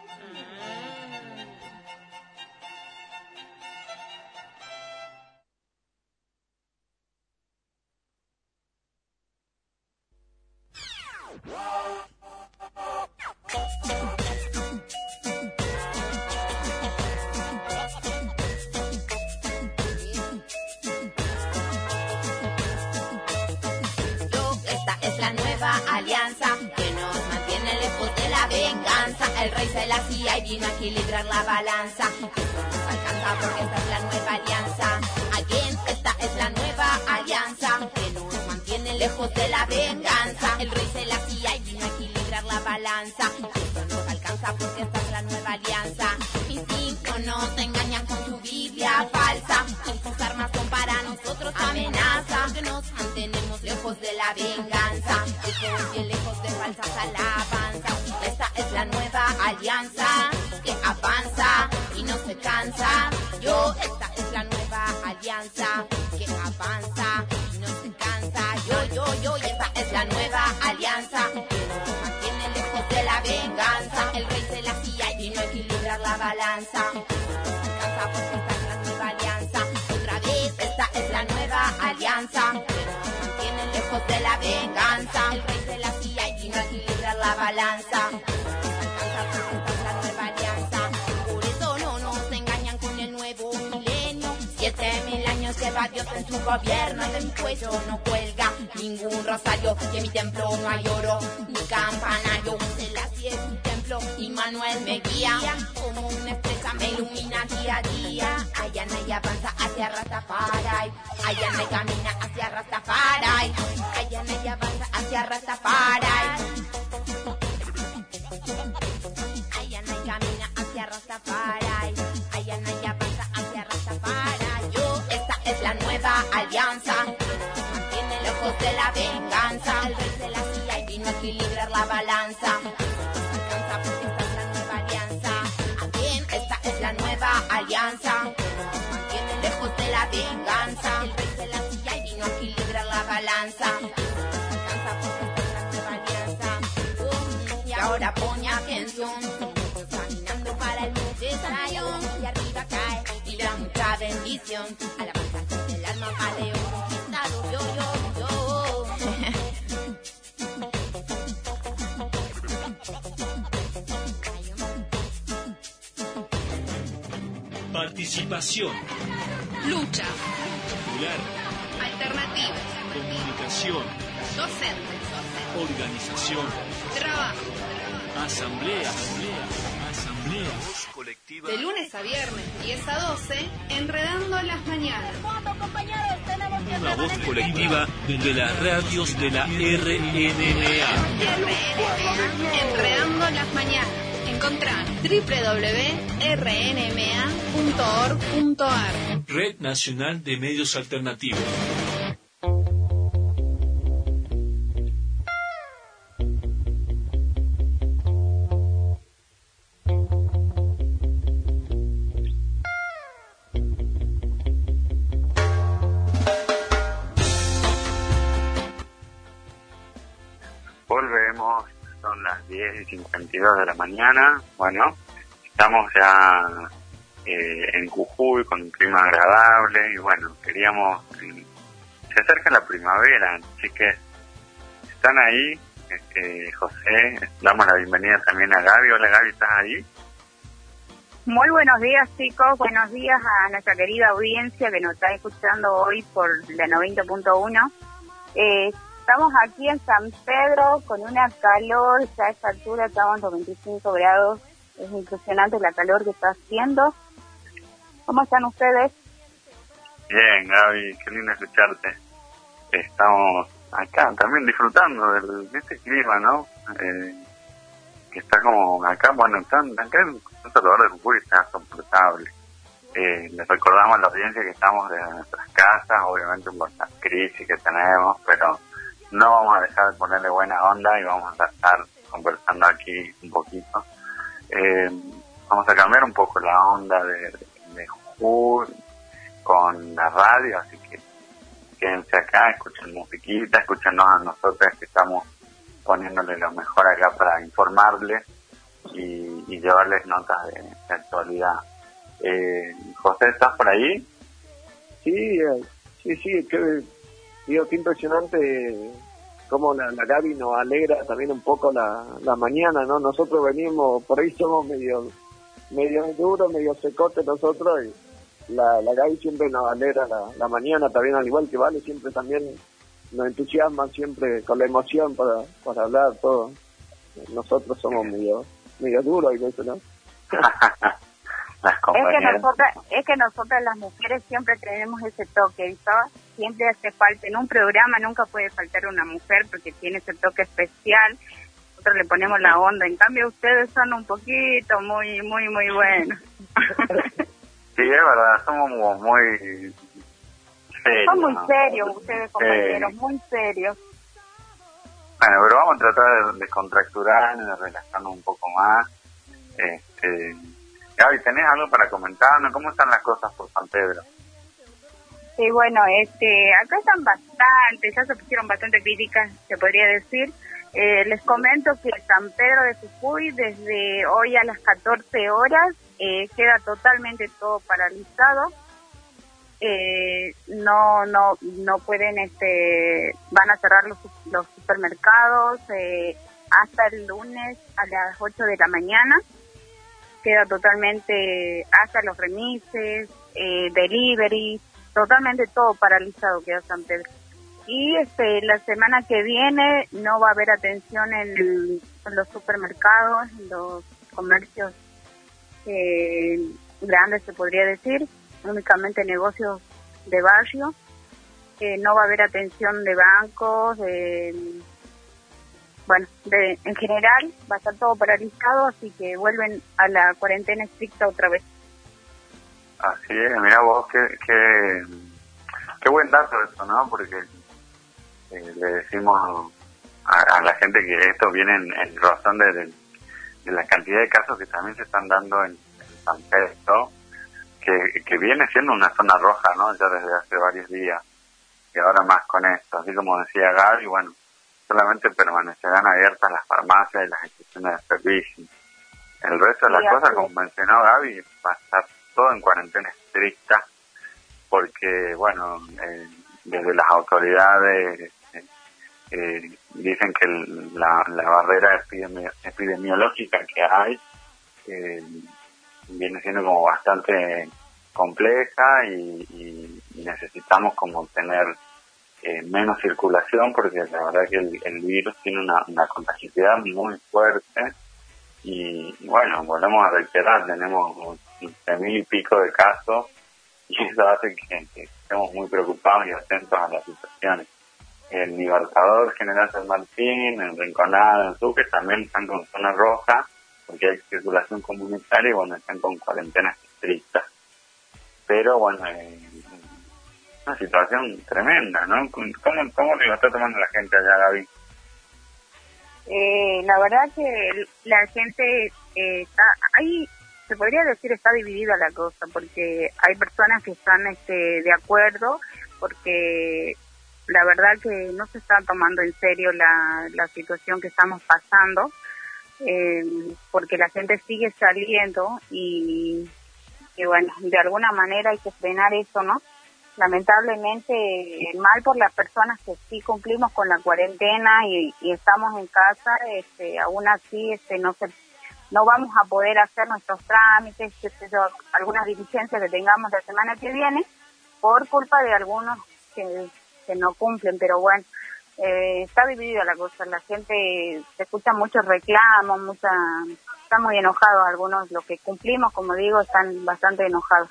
Alianza que nos mantiene lejos de la venganza. El rey se la hacía y vino a equilibrar la balanza. Esto nos alcanza porque esta es la nueva alianza. Again, esta es la nueva alianza que nos mantiene lejos de la venganza. El rey se la hacía y vino a equilibrar la balanza. Esto nos alcanza porque esta es la nueva alianza. Mis cinco nos engañan con su Biblia falsa. Sus armas son para nosotros amenaza. Que nos mantenemos lejos de la venganza. Lejos bien lejos de falsas alabanzas. Esta es la nueva alianza que avanza y no se cansa. Yo, esta es la nueva alianza que avanza y no se cansa. Yo, yo, yo, y esta es la nueva alianza que nos mantiene lejos de la venganza. El rey se la hacía y vino a equilibrar la balanza. No se cansa porque esta es la nueva alianza. Otra vez, esta es la nueva alianza que nos mantiene lejos de la venganza. El rey se la hacía y vino a equilibrar la balanza. No se alcanza porque esta es la nueva alianza. Por eso no nos engañan con el nuevo milenio. Siete mil años lleva Dios en su gobierno. De mi cuello no cuelga ningún rosario. Y en mi templo no hay oro ni campanario. Se la hacía en mi templo y Manuel me guía. Como una estrella me ilumina día a día. Ayana y avanza hacia Rastafari. Ayana y camina hacia Rastafari. Ayana y avanza hacia Rastafari. la nueva alianza que nos mantiene lejos de la venganza. El rey se la hacía y vino a equilibrar la balanza. Alcanza porque esta es la nueva alianza. Again, esta es la nueva alianza que nos mantiene lejos de la venganza. El rey se la hacía y vino a equilibrar la balanza. Alcanza porque esta es la nueva alianza. Uh, y ahora pone atención. Caminando para el desayuno y arriba cae y da mucha bendición a la paz del alma jaleo conquistado. Yo, yo, yo. Participación. Lucha. Popular. Alternativa. Comunicación. Docentes. Organización. Trabajo. Asamblea. Asamblea. Asamblea. Voz colectiva. De lunes a viernes, diez a doce, Enredando las Mañanas. Una voz colectiva de las radios de la R N M A. R N M A. Enredando las Mañanas. Encontrá doble u doble u doble u punto r n m a punto org punto a r. Red Nacional de Medios Alternativos. Volvemos, son las diez y cincuenta y dos de la mañana. Bueno, estamos ya eh, en Jujuy con un clima agradable y bueno, queríamos, eh, se acerca la primavera, así que están ahí. eh, José, damos la bienvenida también a Gaby. Hola Gaby, ¿estás ahí? Muy buenos días, chicos, buenos días a nuestra querida audiencia que nos está escuchando hoy por la noventa punto uno. Eh, Estamos aquí en San Pedro con una calor, ya a esta altura estamos en los veinticinco grados, es impresionante la calor que está haciendo. ¿Cómo están ustedes? Bien, Gaby, qué lindo escucharte. Estamos acá también disfrutando del, de este clima, ¿no? Eh, que está como acá, bueno, están, acá en Santa Laura de Jujuy está soportable. Eh, les recordamos a la audiencia que estamos de nuestras casas, obviamente por la crisis que tenemos, pero no vamos a dejar de ponerle buena onda y vamos a estar conversando aquí un poquito. Eh, vamos a cambiar un poco la onda de, de, de Jujuy con la radio, así que quédense acá, escuchen musiquita, escúchenos a nosotros que estamos poniéndole lo mejor acá para informarles y, y llevarles notas de, de actualidad. Eh, José, ¿estás por ahí? Sí, eh, sí, sí, que... Digo, qué impresionante cómo la, la Gaby nos alegra también un poco la, la mañana, ¿no? Nosotros venimos, por ahí somos medio medio duros, medio secotes nosotros, y la, la Gaby siempre nos alegra la, la mañana, también al igual que Vale, siempre también nos entusiasma, siempre con la emoción para, para hablar todo. Nosotros somos medio medio duros y eso, ¿no? Las es que nosotras es que nosotras las mujeres siempre tenemos ese toque, ¿sabes? Siempre hace falta, en un programa nunca puede faltar una mujer porque tiene ese toque especial, nosotros le ponemos la onda, en cambio ustedes son un poquito muy, muy, muy buenos. Sí, es verdad, somos muy serios. Son muy ¿no? serios ustedes, compañeros, sí. Muy serios. Bueno, pero vamos a tratar de descontracturar, de relajarnos un poco más. Este... Gaby, ¿tenés algo para comentarnos? ¿Cómo están las cosas por San Pedro? Sí, bueno, este, acá están bastante, ya se pusieron bastante críticas, se podría decir. Eh, les comento que San Pedro de Jujuy, desde hoy a las catorce horas, eh, queda totalmente todo paralizado. Eh, no, no, no pueden, este, van a cerrar los, los supermercados eh, hasta el lunes a las ocho de la mañana. Queda totalmente, hasta los remises, eh, delivery, totalmente todo paralizado queda San Pedro. Y este la semana que viene no va a haber atención en, el, en los supermercados, en los comercios eh, grandes se podría decir, únicamente negocios de barrio. Eh, no va a haber atención de bancos, de... Bueno, de, en general va a estar todo paralizado, así que vuelven a la cuarentena estricta otra vez. Así es, mira vos que, que qué buen dato eso, ¿no? Porque eh, le decimos a, a la gente que esto viene en, en razón de, de, de la cantidad de casos que también se están dando en, en San Pedro, que, que viene siendo una zona roja, ¿no? Ya desde hace varios días, y ahora más con esto. Así como decía Gaby, bueno, solamente permanecerán abiertas las farmacias y las estaciones de servicio. El resto de las Sí, cosas, así como mencionó Gaby, va a estar todo en cuarentena estricta, porque, bueno, eh, desde las autoridades eh, eh, dicen que el, la, la barrera epidemi- epidemiológica que hay eh, viene siendo como bastante compleja y, y, y necesitamos como tener eh, menos circulación, porque la verdad que el, el virus tiene una, una contagiosidad muy fuerte. Y bueno, volvemos a reiterar, tenemos once mil y pico de casos, y eso hace que, que estemos muy preocupados y atentos a las situaciones. El Libertador, General San Martín, en Rinconada, en Sucre, también están con zona roja, porque hay circulación comunitaria y bueno, están con cuarentenas estrictas. Pero bueno, eh, una situación tremenda, ¿no? ¿Cómo, cómo lo está tomando la gente allá, Gaby? Eh, la verdad que la gente eh, está ahí, se podría decir está dividida la cosa, porque hay personas que están este de acuerdo, porque la verdad que no se está tomando en serio la, la situación que estamos pasando, eh, porque la gente sigue saliendo y, y bueno, de alguna manera hay que frenar eso, ¿no? Lamentablemente mal por las personas que sí cumplimos con la cuarentena y, y estamos en casa, este, aún así este, no se, no vamos a poder hacer nuestros trámites, este, algunas diligencias que tengamos la semana que viene por culpa de algunos que, que no cumplen, pero bueno, eh, está dividida la cosa, la gente se escucha muchos reclamos, mucha, están muy enojados algunos, los que cumplimos, como digo, están bastante enojados.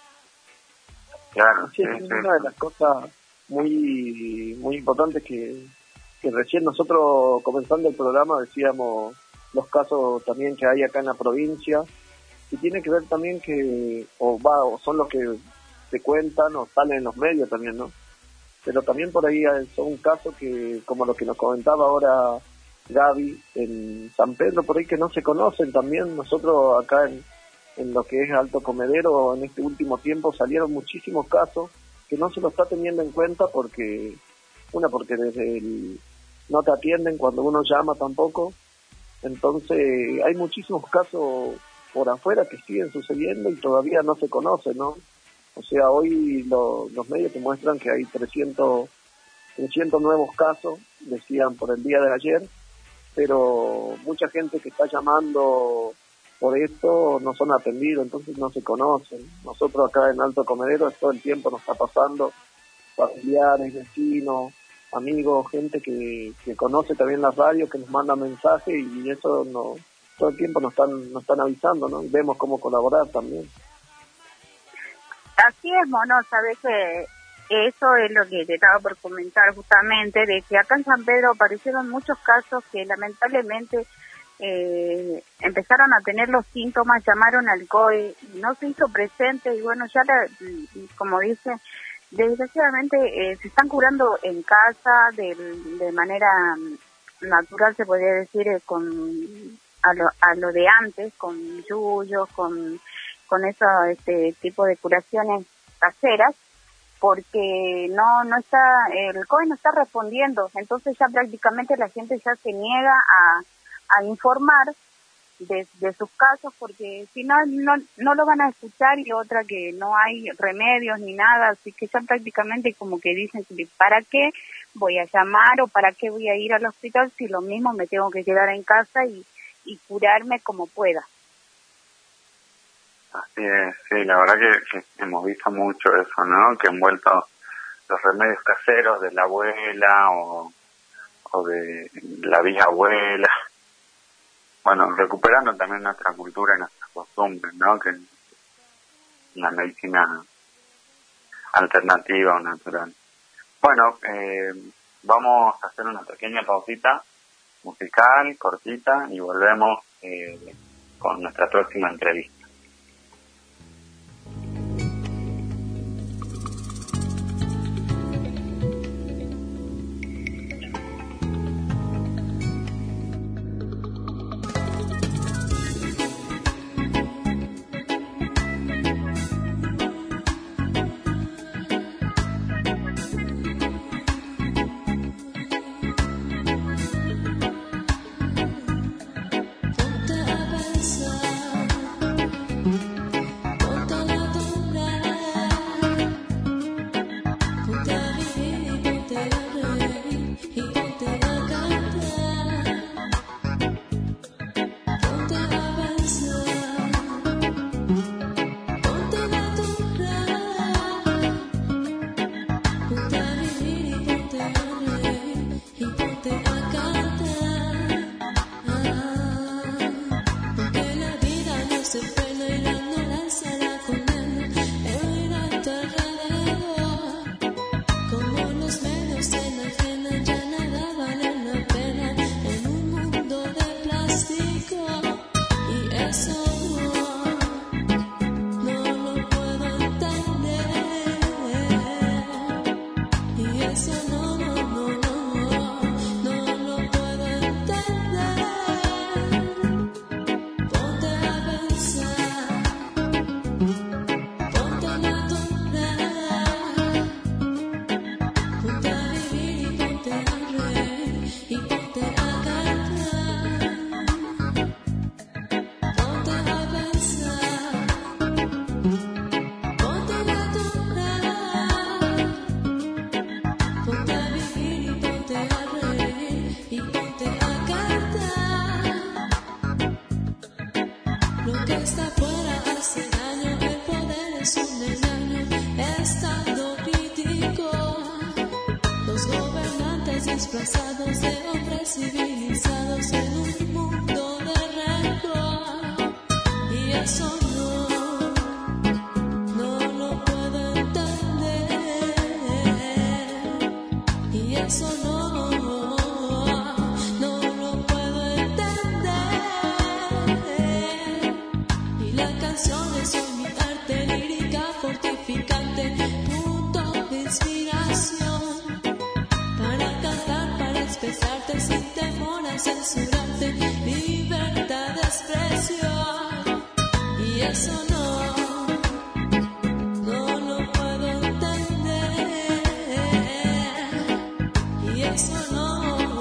Claro, sí, es una de las cosas muy muy importantes que, que recién nosotros comenzando el programa decíamos los casos también que hay acá en la provincia, y tiene que ver también que o va o son los que se cuentan o salen en los medios también, ¿no? Pero también por ahí son casos que, como lo que nos comentaba ahora Gaby, en San Pedro, por ahí que no se conocen también. Nosotros acá en en lo que es Alto Comedero, en este último tiempo salieron muchísimos casos que no se lo está teniendo en cuenta porque, una, porque desde el, no te atienden cuando uno llama tampoco, entonces hay muchísimos casos por afuera que siguen sucediendo y todavía no se conocen, ¿no? O sea, hoy lo, los medios te muestran que hay trescientos, trescientos nuevos casos, decían por el día de ayer, pero mucha gente que está llamando por esto no son atendidos, entonces no se conocen. Nosotros acá en Alto Comedero todo el tiempo nos está pasando, familiares, vecinos, amigos, gente que, que conoce también las radios, que nos manda mensajes y eso no, todo el tiempo nos están nos están avisando, ¿no? Y vemos cómo colaborar también. Así es, Mono, sabes que eso es lo que te estaba por comentar justamente, de que acá en San Pedro aparecieron muchos casos que lamentablemente Eh, empezaron a tener los síntomas, llamaron al C O E, no se hizo presente y bueno, ya la, como dice, desgraciadamente eh, se están curando en casa de, de manera natural, se podría decir, eh, con a lo, a lo de antes, con yuyos, con, con ese este, tipo de curaciones caseras, porque no no está, el C O E no está respondiendo, entonces ya prácticamente la gente ya se niega a a informar de, de sus casos, porque si no, no no lo van a escuchar, y otra que no hay remedios ni nada, así que ya prácticamente como que dicen, ¿para qué voy a llamar o para qué voy a ir al hospital si lo mismo me tengo que quedar en casa y, y curarme como pueda? Así es, sí, la verdad que, que hemos visto mucho eso, ¿no? Que han vuelto los remedios caseros de la abuela o, o de la bisabuela. Bueno, recuperando también nuestra cultura y nuestras costumbres, ¿no? Que una medicina alternativa o natural. Bueno, eh, vamos a hacer una pequeña pausita musical, cortita, y volvemos eh, con nuestra próxima entrevista. está afuera hace daño, el poder es un engaño, estado crítico. Los gobernantes disfrazados de hombres civilizados en un mundo de rencor. Y eso no, no lo puedo entender. Y eso no. Soy mi arte lírica fortificante, punto de inspiración para cantar, para expresarte sin temor a censurarte, libertad de expresión. Y eso no, no lo puedo entender. Y eso no.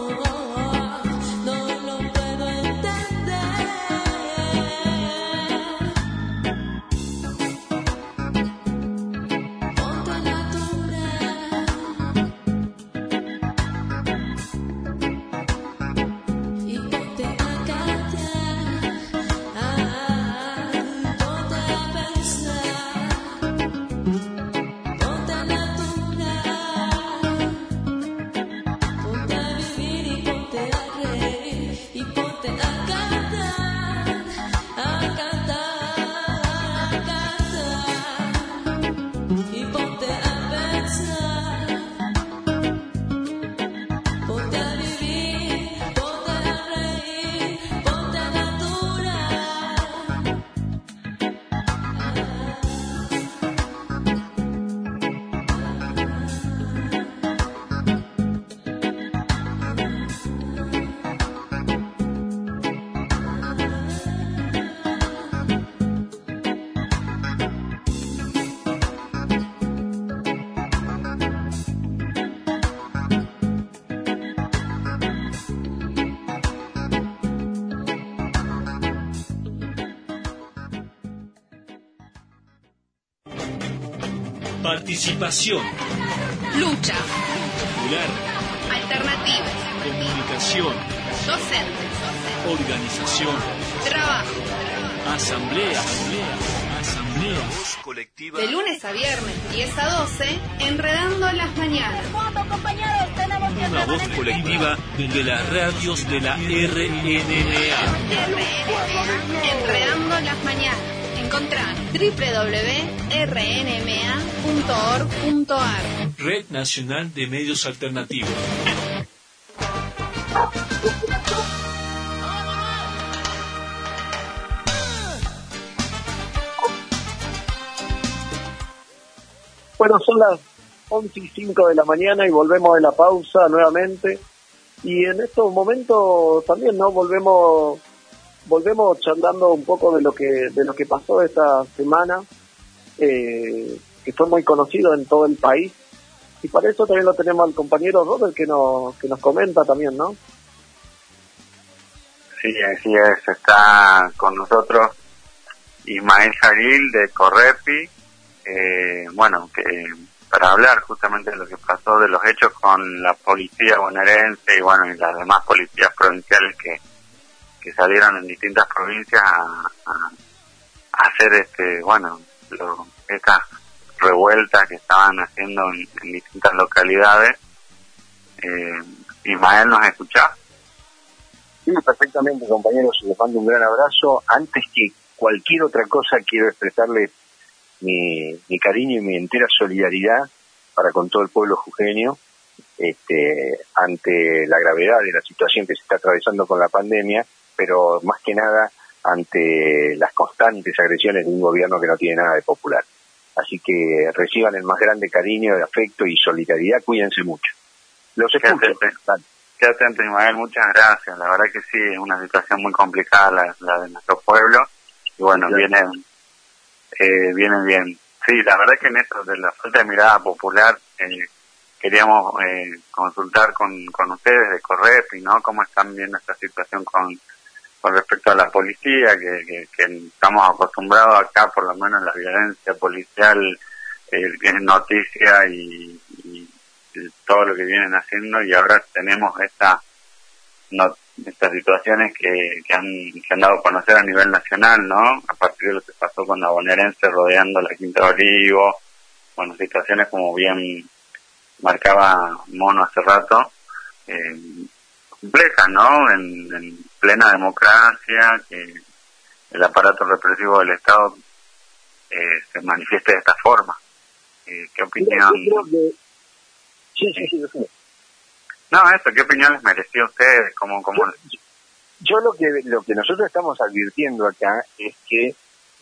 Participación. Lucha. Popular. Alternativa. Comunicación. Docentes. Organización. Trabajo. Asamblea. Asamblea. Voz colectiva. De lunes a viernes, diez a doce, Enredando las Mañanas. Una voz colectiva de las radios de la R N M A. Enredando las Mañanas. Encontrá doble u doble u doble u punto r n m a punto org punto a r. Red Nacional de Medios Alternativos. Bueno, son las once y cinco de la mañana y volvemos de la pausa nuevamente. Y en estos momentos también, ¿no? Volvemos volvemos charlando un poco de lo que de lo que pasó esta semana, eh, que fue muy conocido en todo el país. Y para eso también lo tenemos al compañero Robert, que nos que nos comenta también, ¿no? Sí, así es. Está con nosotros Ismael Jalil de Correpi, eh, bueno, que para hablar justamente de lo que pasó, de los hechos con la policía bonaerense y bueno, y las demás policías provinciales que, que salieron en distintas provincias a, a, a hacer este, bueno, lo, estas revueltas que estaban haciendo en, en distintas localidades. Eh, Ismael, ¿nos escuchás? Sí, perfectamente, compañeros, les mando un gran abrazo. Antes que cualquier otra cosa, quiero expresarle mi, mi cariño y mi entera solidaridad para con todo el pueblo jujeño, este, ante la gravedad de la situación que se está atravesando con la pandemia, pero más que nada ante las constantes agresiones de un gobierno que no tiene nada de popular. Así que reciban el más grande cariño, de afecto y solidaridad. Cuídense mucho. Los escucho. Qué atento, Ismael, muchas gracias. La verdad que sí, es una situación muy complicada la, la de nuestro pueblo. Y bueno, sí, viene, eh, viene bien. Sí, la verdad que en esto de la falta de mirada popular, eh, queríamos eh, consultar con, con ustedes de Correpi, ¿no? Cómo están viendo esta situación con, con respecto a la policía, que, que, que estamos acostumbrados acá, por lo menos la violencia policial eh, es noticia y, y todo lo que vienen haciendo, y ahora tenemos esta no, estas situaciones que, que, han, que han dado a conocer a nivel nacional, ¿no? A partir de lo que pasó con la bonaerense rodeando la Quinta de Olivo, bueno, situaciones como bien marcaba Mono hace rato, eh, complejas, ¿no? En, en plena democracia, que el aparato represivo del Estado eh, se manifieste de esta forma. Eh, ¿Qué opinión? Yo creo que... Sí, sí, sí, sí. No, eso, ¿qué opinión les mereció a ustedes? ¿Cómo, cómo... Yo, yo lo que lo que nosotros estamos advirtiendo acá es que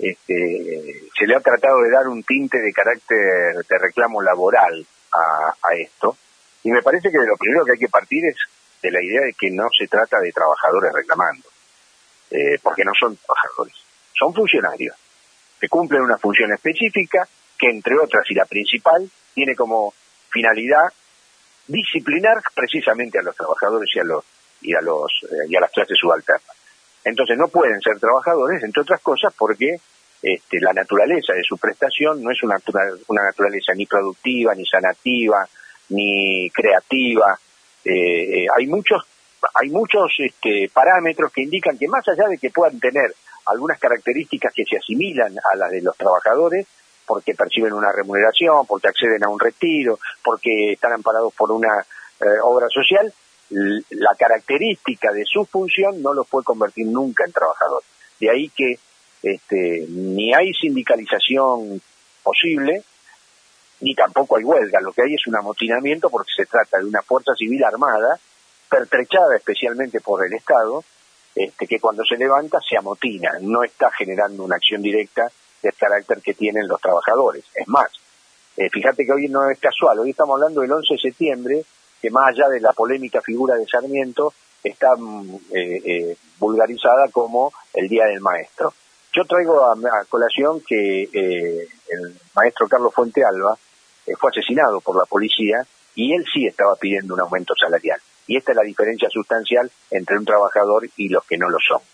este, se le ha tratado de dar un tinte de carácter de reclamo laboral a, a esto, y me parece que de lo primero que hay que partir es de la idea de que no se trata de trabajadores reclamando, eh, porque no son trabajadores, son funcionarios que cumplen una función específica que, entre otras, y la principal, tiene como finalidad disciplinar precisamente a los trabajadores y a los y a los eh, y a las clases subalternas. Entonces no pueden ser trabajadores, entre otras cosas, porque este, la naturaleza de su prestación no es una, una naturaleza ni productiva, ni sanativa, ni creativa. Eh, eh, hay muchos hay muchos este, parámetros que indican que, más allá de que puedan tener algunas características que se asimilan a las de los trabajadores, porque perciben una remuneración, porque acceden a un retiro, porque están amparados por una eh, obra social, la característica de su función no los puede convertir nunca en trabajadores. De ahí que este, ni hay sindicalización posible, ni tampoco hay huelga. Lo que hay es un amotinamiento, porque se trata de una fuerza civil armada, pertrechada especialmente por el Estado, este, que cuando se levanta se amotina, no está generando una acción directa del carácter que tienen los trabajadores. Es más, eh, fíjate que hoy no es casual, hoy estamos hablando del once de septiembre, que más allá de la polémica figura de Sarmiento, está eh, eh, vulgarizada como el Día del Maestro. Yo traigo a, a colación que eh, el maestro Carlos Fuente Alba eh, fue asesinado por la policía, y él sí estaba pidiendo un aumento salarial. Y esta es la diferencia sustancial entre un trabajador y los que no lo son.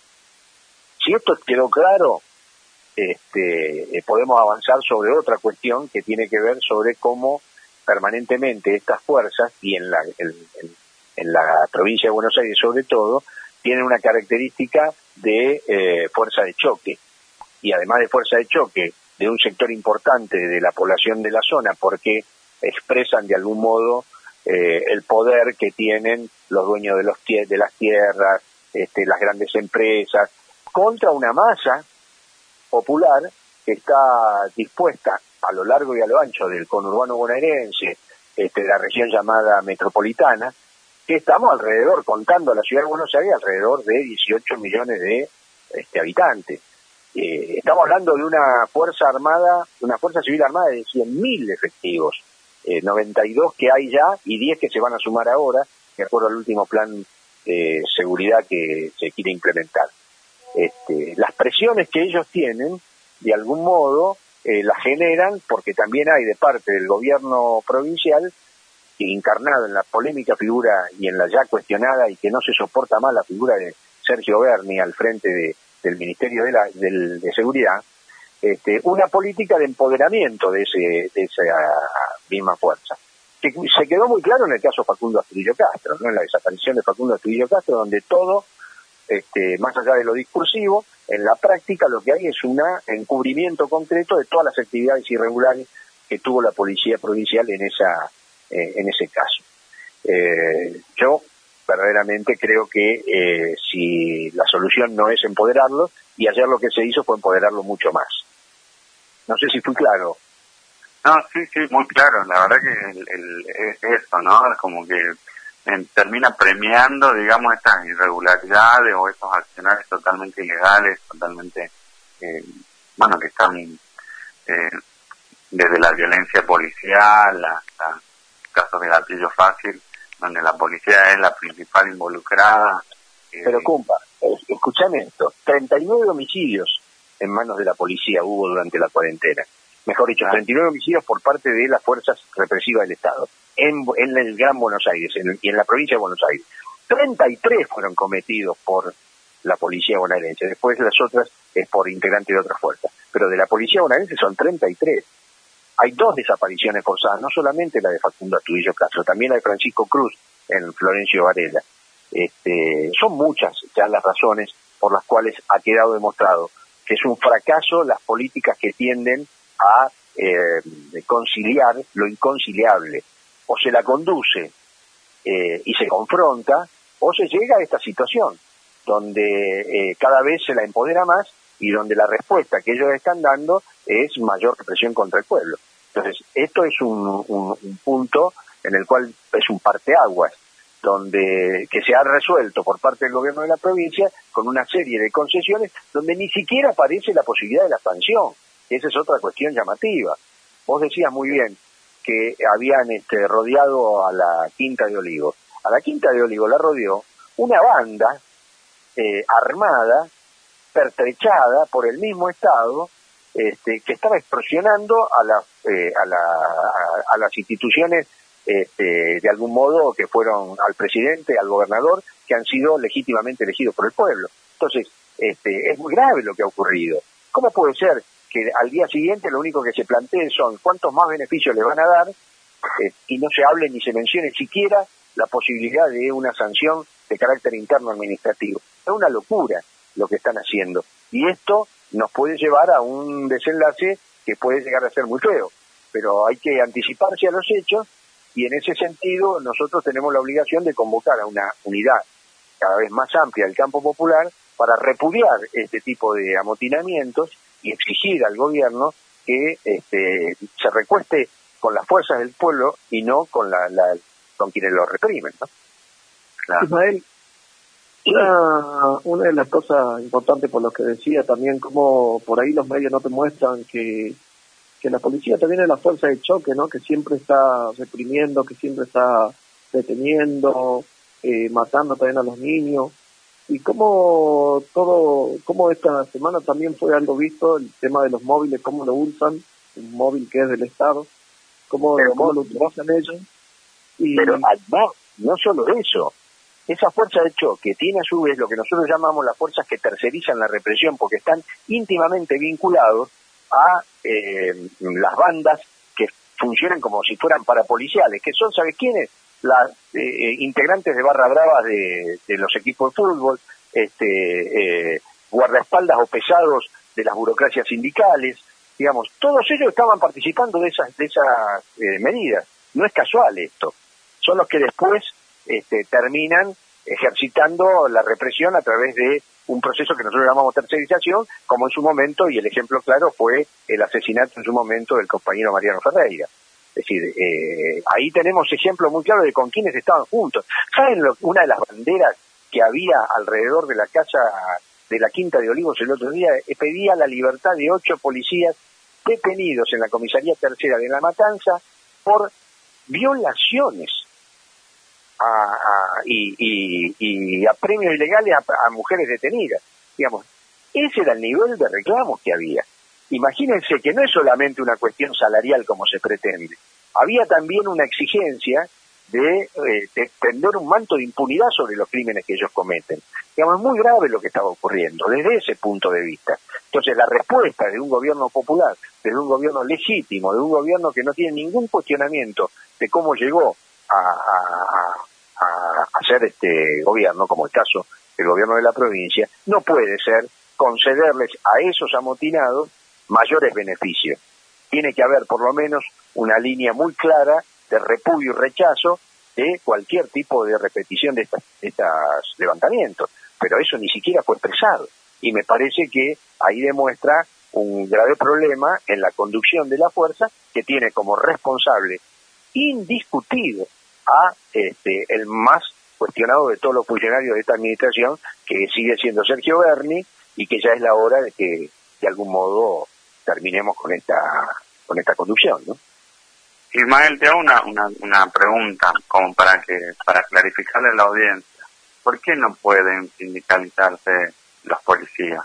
Si esto quedó claro, Este, eh, podemos avanzar sobre otra cuestión que tiene que ver sobre cómo permanentemente estas fuerzas, y en la, en, en la provincia de Buenos Aires sobre todo, tienen una característica de eh, fuerza de choque, y además de fuerza de choque de un sector importante de la población de la zona, porque expresan de algún modo eh, el poder que tienen los dueños de, los de las tierras, este, las grandes empresas, contra una masa popular que está dispuesta a lo largo y a lo ancho del conurbano bonaerense, este, de la región llamada metropolitana, que estamos alrededor, contando a la ciudad de Buenos Aires, alrededor de dieciocho millones de este, habitantes. Eh, estamos hablando de una fuerza armada, una fuerza civil armada de cien mil efectivos, eh, noventa y dos que hay ya y diez que se van a sumar ahora, de acuerdo al último plan de seguridad que se quiere implementar. Este, las presiones que ellos tienen, de algún modo, eh, las generan porque también hay de parte del gobierno provincial, encarnado en la polémica figura y en la ya cuestionada y que no se soporta más la figura de Sergio Berni al frente de, del Ministerio de, la, del, de Seguridad, este, una política de empoderamiento de, ese, de esa misma fuerza. Que se quedó muy claro en el caso Facundo Astudillo Castro, ¿no? En la desaparición de Facundo Astudillo Castro, donde todo, Este, más allá de lo discursivo, en la práctica lo que hay es un encubrimiento concreto de todas las actividades irregulares que tuvo la policía provincial en esa eh, en ese caso. Eh, yo verdaderamente creo que eh, si la solución no es empoderarlo, y ayer lo que se hizo fue empoderarlo mucho más. No sé si fui claro. No, sí, sí, muy claro. La verdad que el, el, es eso, ¿no? Es como que En, termina premiando, digamos, estas irregularidades o estos accionarios totalmente ilegales, totalmente, eh, bueno, que están eh, desde la violencia policial hasta casos de gatillo fácil, donde la policía es la principal involucrada. Eh, Pero, compa, escuchame esto, treinta y nueve homicidios en manos de la policía hubo durante la cuarentena. Mejor dicho, treinta y nueve homicidios por parte de las fuerzas represivas del Estado, en, en el Gran Buenos Aires en, y en la provincia de Buenos Aires. treinta y tres fueron cometidos por la policía bonaerense, después las otras es por integrantes de otras fuerzas. Pero de la policía bonaerense son treinta y tres. Hay dos desapariciones forzadas, no solamente la de Facundo Astudillo Castro, también la de Francisco Cruz en Florencio Varela. este, son muchas ya las razones por las cuales ha quedado demostrado que es un fracaso las políticas que tienden a eh, conciliar lo inconciliable. O se la conduce eh, y se confronta, o se llega a esta situación, donde eh, cada vez se la empodera más y donde la respuesta que ellos están dando es mayor represión contra el pueblo. Entonces, esto es un, un, un punto en el cual es un parteaguas, donde que se ha resuelto por parte del gobierno de la provincia con una serie de concesiones donde ni siquiera aparece la posibilidad de la sanción. Esa es otra cuestión llamativa. Vos decías muy bien que habían este, rodeado a la Quinta de Olivos. A la Quinta de Olivos la rodeó una banda eh, armada, pertrechada por el mismo Estado, este, que estaba extorsionando a, la, eh, a, la, a, a las instituciones Este, de algún modo que fueron al presidente, al gobernador, que han sido legítimamente elegidos por el pueblo. Entonces, este, es muy grave lo que ha ocurrido. ¿Cómo puede ser que al día siguiente lo único que se plantee son cuántos más beneficios le van a dar eh, y no se hable ni se mencione siquiera la posibilidad de una sanción de carácter interno administrativo? Es una locura lo que están haciendo. Y esto nos puede llevar a un desenlace que puede llegar a ser muy feo. Pero hay que anticiparse a los hechos. Y en ese sentido nosotros tenemos la obligación de convocar a una unidad cada vez más amplia del campo popular para repudiar este tipo de amotinamientos y exigir al gobierno que este, se recueste con las fuerzas del pueblo y no con la, la con quienes lo reprimen, ¿no? Claro. Ismael, una, una de las cosas importantes por lo que decía también, como por ahí los medios no te muestran que que la policía también es la fuerza de choque, ¿no? Que siempre está reprimiendo, que siempre está deteniendo, eh, matando también a los niños. Y cómo todo, cómo esta semana también fue algo visto, el tema de los móviles, cómo lo usan, un móvil que es del Estado, cómo, pero, cómo lo utilizan ellos. Y... Pero además, no solo eso, esa fuerza de choque tiene a su vez lo que nosotros llamamos las fuerzas que tercerizan la represión, porque están íntimamente vinculados a eh, las bandas que funcionan como si fueran parapoliciales, que son, ¿sabes quiénes? Las eh, integrantes de barra bravas de, de los equipos de fútbol, este, eh, guardaespaldas o pesados de las burocracias sindicales, digamos, todos ellos estaban participando de esas, de esas eh, medidas. No es casual esto. Son los que después este, terminan ejercitando la represión a través de un proceso que nosotros llamamos tercerización, como en su momento, y el ejemplo claro fue el asesinato en su momento del compañero Mariano Ferreira. Es decir, eh, ahí tenemos ejemplos muy claros de con quienes estaban juntos. ¿Saben lo, una de las banderas que había alrededor de la casa de la Quinta de Olivos el otro día? Eh, pedía la libertad de ocho policías detenidos en la comisaría tercera de La Matanza por violaciones A, a, y, y, y a premios ilegales a, a mujeres detenidas. Digamos, ese era el nivel de reclamos que había. Imagínense que no es solamente una cuestión salarial como se pretende. Había también una exigencia de, eh, de tender un manto de impunidad sobre los crímenes que ellos cometen. Digamos, es muy grave lo que estaba ocurriendo desde ese punto de vista. Entonces, la respuesta de un gobierno popular, de un gobierno legítimo, de un gobierno que no tiene ningún cuestionamiento de cómo llegó a, a, a hacer este gobierno, como el caso del gobierno de la provincia, no puede ser concederles a esos amotinados mayores beneficios. Tiene que haber por lo menos una línea muy clara de repudio y rechazo de cualquier tipo de repetición de estos estas levantamientos, pero eso ni siquiera fue expresado, y me parece que ahí demuestra un grave problema en la conducción de la fuerza, que tiene como responsable indiscutido a este el más cuestionado de todos los funcionarios de esta administración, que sigue siendo Sergio Berni, y que ya es la hora de que de algún modo terminemos con esta con esta conducción, ¿no? Ismael, te hago una, una, una pregunta como para que para clarificarle a la audiencia. ¿Por qué no pueden sindicalizarse los policías?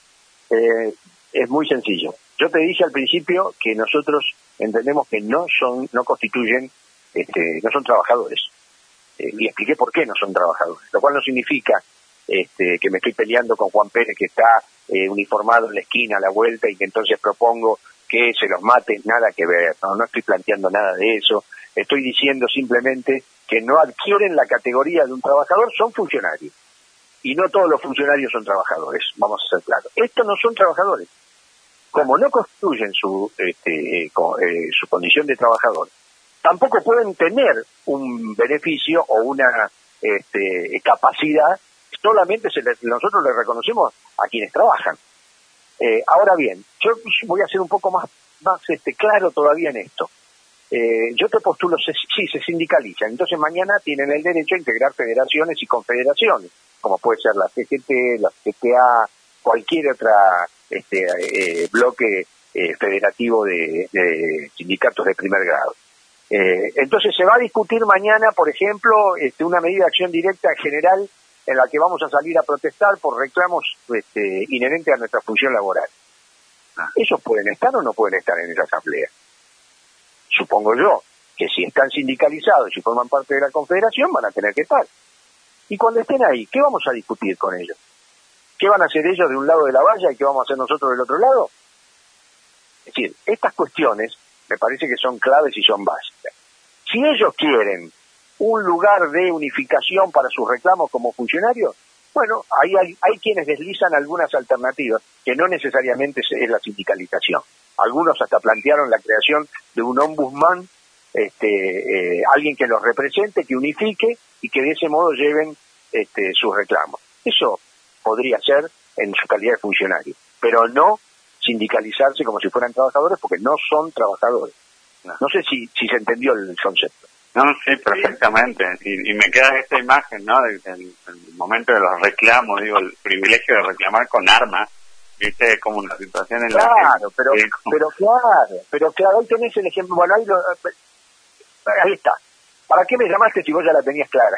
Eh, es muy sencillo. Yo te dije al principio que nosotros entendemos que no son, no constituyen, este, no son trabajadores. Eh, y expliqué por qué no son trabajadores. Lo cual no significa este, que me estoy peleando con Juan Pérez, que está eh, uniformado en la esquina a la vuelta, y que entonces propongo que se los mate, nada que ver, no, no estoy planteando nada de eso, estoy diciendo simplemente que no adquieren la categoría de un trabajador, son funcionarios. Y no todos los funcionarios son trabajadores, vamos a ser claros. Estos no son trabajadores. Como no construyen su, este, eh, con, eh, su condición de trabajador, tampoco pueden tener un beneficio o una este, capacidad, solamente se les, nosotros le reconocemos a quienes trabajan. Eh, ahora bien, yo voy a ser un poco más, más este, claro todavía en esto. Eh, yo te postulo, se, sí, se sindicalizan, entonces mañana tienen el derecho a integrar federaciones y confederaciones, como puede ser la C G T, la C T A, cualquier otra este, eh, bloque eh, federativo de, de sindicatos de primer grado. Eh, entonces se va a discutir mañana, por ejemplo, este, una medida de acción directa general en la que vamos a salir a protestar por reclamos este, inherentes a nuestra función laboral. ¿Ellos pueden estar o no pueden estar en esa asamblea? Supongo yo que si están sindicalizados y forman parte de la confederación van a tener que estar. Y cuando estén ahí, ¿qué vamos a discutir con ellos? ¿Qué van a hacer ellos de un lado de la valla y qué vamos a hacer nosotros del otro lado? Es decir, estas cuestiones me parece que son claves y son básicas. Si ellos quieren un lugar de unificación para sus reclamos como funcionarios, bueno, ahí hay, hay quienes deslizan algunas alternativas, que no necesariamente es la sindicalización. Algunos hasta plantearon la creación de un ombudsman, este, eh, alguien que los represente, que unifique y que de ese modo lleven este, sus reclamos. Eso podría ser en su calidad de funcionario, pero no sindicalizarse como si fueran trabajadores, porque no son trabajadores. No sé si, si se entendió el concepto. No, sí, perfectamente. Y, y me queda esta imagen, ¿no? Del, del, del momento de los reclamos, digo, el privilegio de reclamar con armas, viste, como una situación en claro, la que... Claro, pero, eh, pero claro, pero claro, ahí tenés el ejemplo, bueno, ahí, lo, ahí está. ¿Para qué me llamaste si vos ya la tenías clara?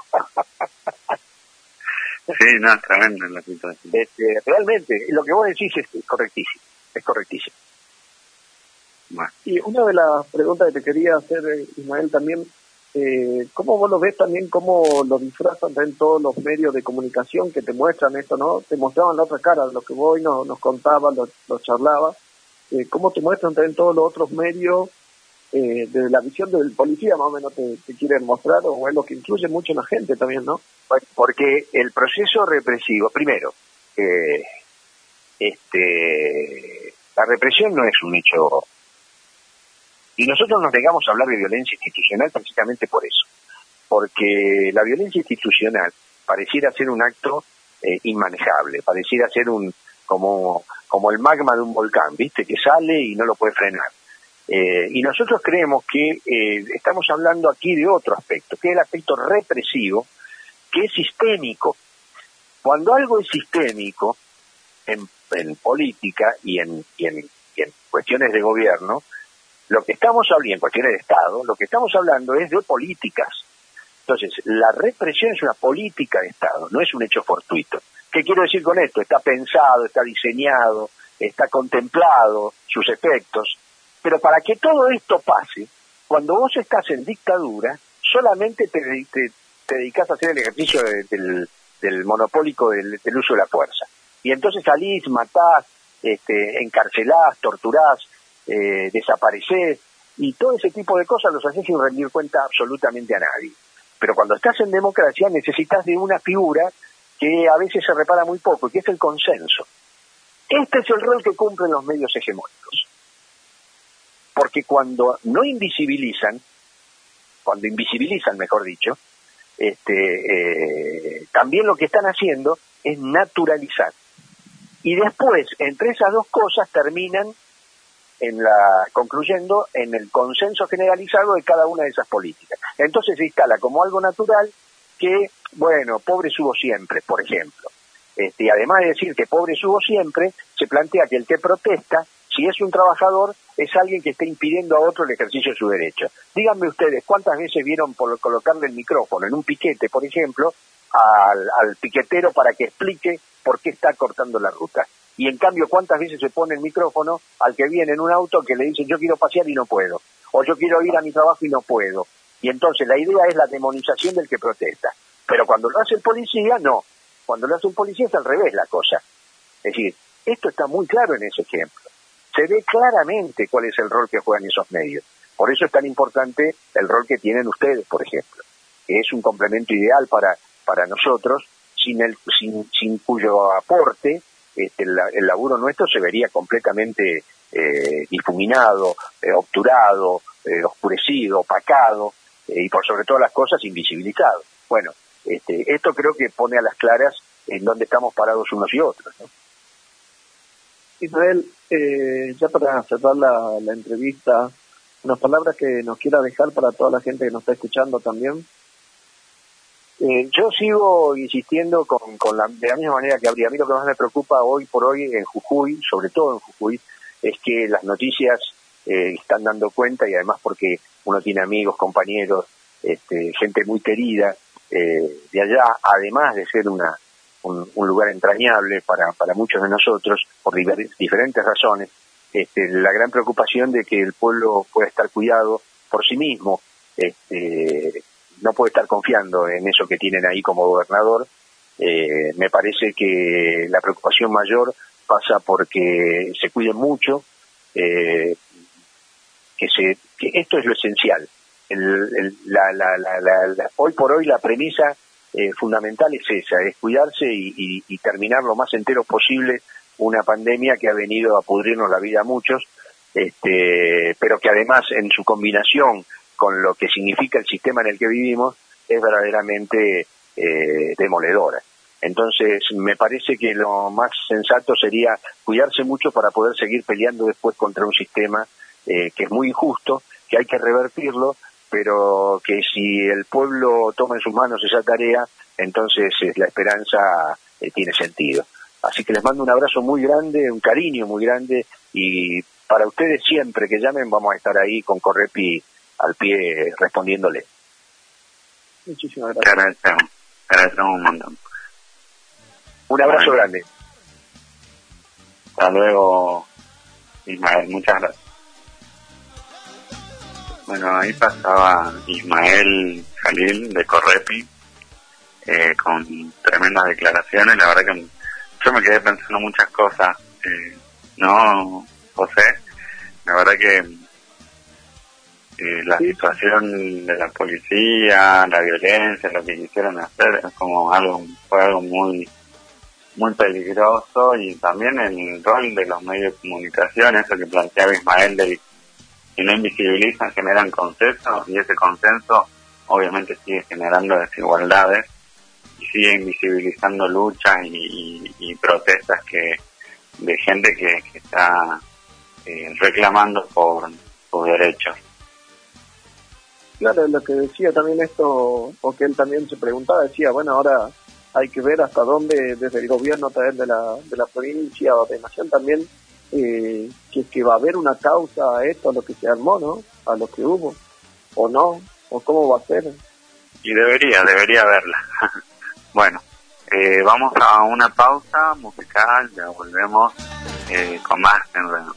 Sí, no, es tremendo la situación. Este, realmente, lo que vos decís es, es correctísimo, es correctísimo. Bueno. Y una de las preguntas que te quería hacer, Ismael, también, eh, ¿cómo vos lo ves también, cómo lo disfrazan en todos los medios de comunicación que te muestran esto, ¿no? Te mostraban la otra cara, lo que vos hoy nos, nos contabas, lo, lo charlabas, eh, ¿cómo te muestran también todos los otros medios, eh, de la visión del policía más o menos te, te quieren mostrar, o es lo que influye mucho en la gente también, ¿no? Porque el proceso represivo, primero, eh, este, la represión no es un hecho. Y nosotros nos negamos a hablar de violencia institucional precisamente por eso. Porque la violencia institucional pareciera ser un acto eh, inmanejable, pareciera ser un como, como el magma de un volcán, ¿viste? Que sale y no lo puede frenar. Eh, y nosotros creemos que eh, estamos hablando aquí de otro aspecto, que es el aspecto represivo, que es sistémico. Cuando algo es sistémico, en, en política y en, y, en, y en cuestiones de gobierno, lo que estamos hablando, en cuestiones de Estado, lo que estamos hablando es de políticas. Entonces, la represión es una política de Estado, no es un hecho fortuito. ¿Qué quiero decir con esto? Está pensado, está diseñado, está contemplado sus efectos, pero para que todo esto pase, cuando vos estás en dictadura, solamente te, te, te dedicás a hacer el ejercicio de, del, del monopólico del, del uso de la fuerza. Y entonces salís, matás, este, encarcelás, torturás, Eh, desaparecer, y todo ese tipo de cosas los haces sin rendir cuenta absolutamente a nadie. Pero cuando estás en democracia necesitas de una figura que a veces se repara muy poco, que es el consenso. Este es el rol que cumplen los medios hegemónicos. Porque cuando no invisibilizan, cuando invisibilizan, mejor dicho, este, eh, también lo que están haciendo es naturalizar. Y después, entre esas dos cosas, terminan en la concluyendo en el consenso generalizado de cada una de esas políticas. Entonces se instala como algo natural que, bueno, pobre subo siempre, por ejemplo. Este, y además de decir que pobre subo siempre, se plantea que el que protesta, si es un trabajador, es alguien que está impidiendo a otro el ejercicio de su derecho. Díganme ustedes, ¿cuántas veces vieron por colocarle el micrófono en un piquete, por ejemplo, al, al piquetero para que explique por qué está cortando la ruta? Y en cambio, ¿cuántas veces se pone el micrófono al que viene en un auto que le dice yo quiero pasear y no puedo? O yo quiero ir a mi trabajo y no puedo. Y entonces la idea es la demonización del que protesta. Pero cuando lo hace el policía, no. Cuando lo hace un policía es al revés la cosa. Es decir, esto está muy claro en ese ejemplo. se ve claramente cuál es el rol que juegan esos medios. Por eso es tan importante el rol que tienen ustedes, por ejemplo, que es un complemento ideal para, para nosotros, sin, el, sin, sin cuyo aporte este, el, el laburo nuestro se vería completamente eh, difuminado, eh, obturado, eh, oscurecido, opacado, eh, y por sobre todas las cosas invisibilizado. Bueno, este, esto creo que pone a las claras en dónde estamos parados unos y otros, ¿no? Israel, eh, ya para cerrar la, la entrevista, unas palabras que nos quiera dejar para toda la gente que nos está escuchando también. Eh, yo sigo insistiendo con, con la, de la misma manera que habría. A mí lo que más me preocupa hoy por hoy en Jujuy, sobre todo en Jujuy, es que las noticias eh, están dando cuenta, y además porque uno tiene amigos, compañeros, este, gente muy querida eh, de allá, además de ser una un, un lugar entrañable para, para muchos de nosotros, por diver, diferentes razones, este, la gran preocupación de que el pueblo pueda estar cuidado por sí mismo, este, no puede estar confiando en eso que tienen ahí como gobernador. Eh, me parece que la preocupación mayor pasa porque se cuiden mucho, eh, que se que esto es lo esencial. El, el, la, la, la, la, la, hoy por hoy la premisa eh, fundamental es esa, es cuidarse y, y, y terminar lo más entero posible una pandemia que ha venido a pudrirnos la vida a muchos, este, pero que además en su combinación con lo que significa el sistema en el que vivimos es verdaderamente eh, demoledora. Entonces me parece que lo más sensato sería cuidarse mucho para poder seguir peleando después contra un sistema eh, que es muy injusto, que hay que revertirlo, pero que si el pueblo toma en sus manos esa tarea, entonces eh, la esperanza eh, tiene sentido. Así que les mando un abrazo muy grande, un cariño muy grande, y para ustedes siempre que llamen vamos a estar ahí con Correpi al pie respondiéndole. Muchísimas gracias. Te agradecemos, te agradecemos un montón. Un abrazo bueno. grande. Hasta luego, Ismael, muchas gracias. Bueno, ahí pasaba Ismael Jalil de Correpi eh, con tremendas declaraciones. La verdad que yo me quedé pensando muchas cosas, eh, ¿no, José? La verdad que eh, la sí. situación de la policía, la violencia, lo que quisieron hacer, es como algo, fue algo muy muy peligroso, y también el rol de los medios de comunicación, eso que planteaba Ismael, de que no invisibilizan, generan consenso, y ese consenso obviamente sigue generando desigualdades y sigue invisibilizando luchas y, y, y protestas que de gente que, que está eh, reclamando por sus derechos. Claro, lo que decía también esto, porque él también se preguntaba, decía, bueno, ahora hay que ver hasta dónde desde el gobierno, a través de la, de la provincia o de nación también, eh, que, que va a haber una causa a esto, a lo que se armó, ¿no? A lo que hubo, o no, o cómo va a ser. Y debería, debería haberla. Bueno, eh, vamos a una pausa musical, ya volvemos eh, con más Enredando.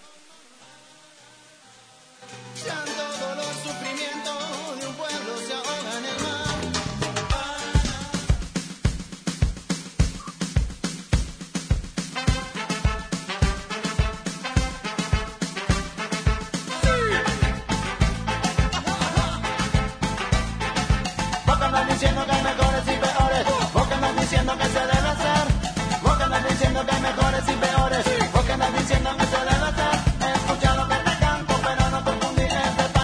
Diciendo que hay mejores y peores, vos que andas diciendo que se debe hacer, vos que andas diciendo que hay mejores y peores, vos que andas diciendo que se debe hacer, escucha lo que te canto, pero no confundí este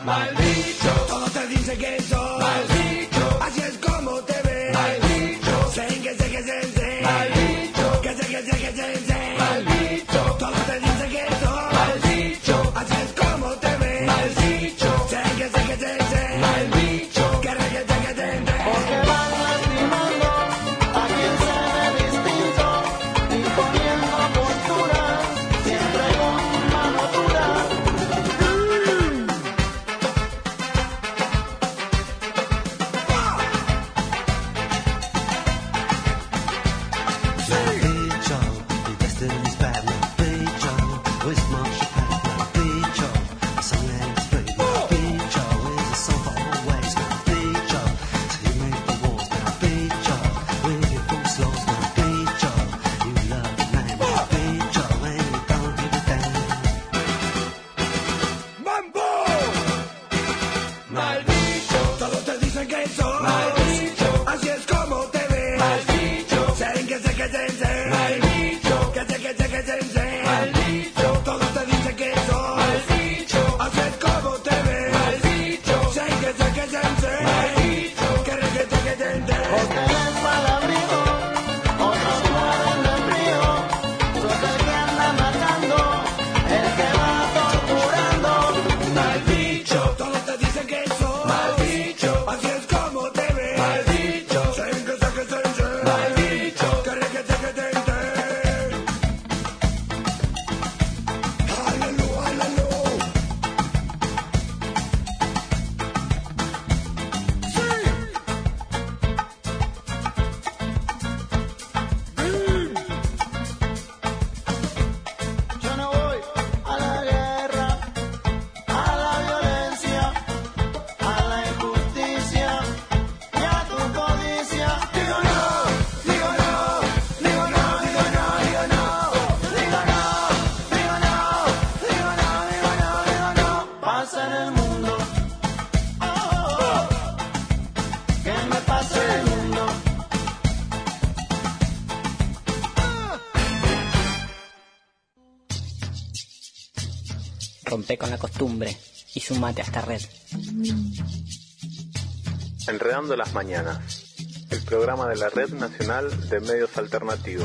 mal bicho. Todos te dicen que sos mal bicho. Así es como te ves, mal bicho. Sé que sé que sé, sé. Mal bicho. Que sé que sé que sé, sé. Mal bicho. Todos te dicen que sos mal bicho. Así es como te ves, mal bicho. Sé que sé que sé, sé. Mal bicho. Que sé que sé que sé, sé. Porque van lastimando a quien se ve distinto, imponiendo posturas, siempre con mano dura. Mal bicho, todos te dicen que sos mal bicho. Así es como te ves, mal bicho. Sé que sé que sé, sé. Mal bicho. Que sé que sé que sé, sé. Mal bicho. Todos te dicen que sos mal bicho. Así es como te ves, mal bicho. Sé que sé que sé, sé. Mal bicho. Que sé que sé que sé, sé. Porque eres mal abrigo, otros mueren de frío. Sos el que anda matando, el que va torturando. Mal bicho, todos te dicen que sos mal bicho. Así es como te ves, mal bicho. Sé que sé que sé, sé. Mal bicho. Que sé que sé que sé, sé. Aleluya, aleluya. Yo no voy a la guerra, a la violencia, a la injusticia y a tu codicia. Digo no, digo no, digo no, digo no, digo no, digo no, digo no, digo no, digo no, digo no. Pasa en el mundo, oh, oh, oh. Que me pasa en el mundo. Rompe con la costumbre y sumate a esta red. Enredando las mañanas, el programa de la Red Nacional de Medios Alternativos.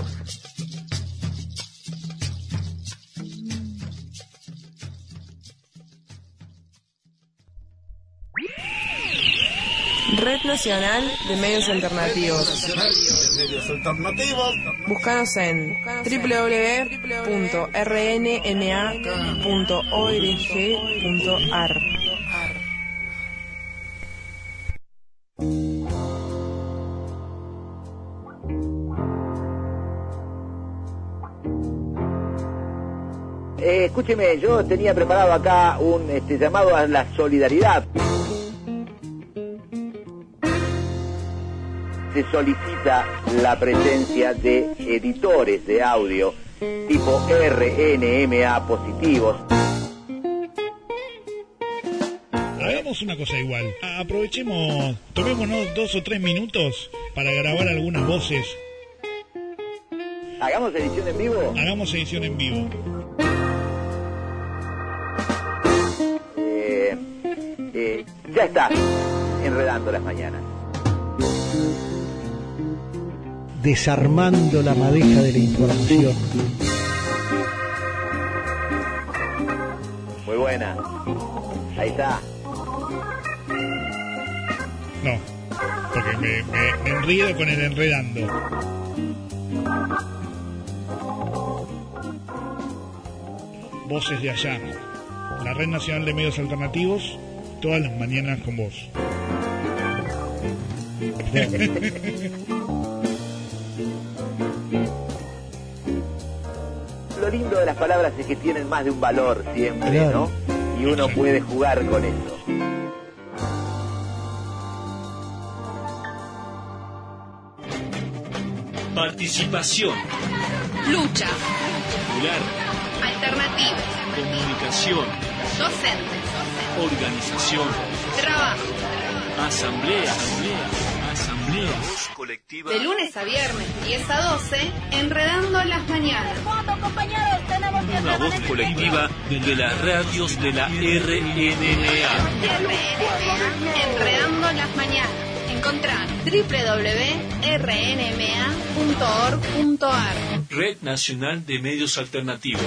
Red Nacional de Medios Alternativos. Medios alternativos. Búscanos en doble u doble u doble u punto r n m a punto org punto a r. Eh, escúcheme, yo tenía preparado acá un este, llamado a la solidaridad. Se solicita la presencia de editores de audio tipo R N M A positivos. Hagamos una cosa igual. Aprovechemos, tomémonos dos o tres minutos para grabar algunas voces. ¿Hagamos edición en vivo? Hagamos edición en vivo. Eh, eh, ya está, enredando las mañanas. Desarmando la madeja de la información. Muy buena. Ahí está. No, porque me, me, me enredo con el enredando. Voces de allá. La Red Nacional de Medios Alternativos, todas las mañanas con vos. Lo lindo de las palabras es que tienen más de un valor siempre, Claro. ¿no? Y uno puede jugar con eso. Participación. Lucha. Popular. Alternativa. Comunicación. Docente. Organización. Trabajo. Asamblea. Asamblea. Asamblea. Voz colectiva. De lunes a viernes, diez a doce, Enredando las Mañanas. Una voz colectiva de las radios de la R N M A. R N M A, Enredando las Mañanas. Encontrá doble u doble u doble u punto r n m a punto org punto a r. Red Nacional de Medios Alternativos.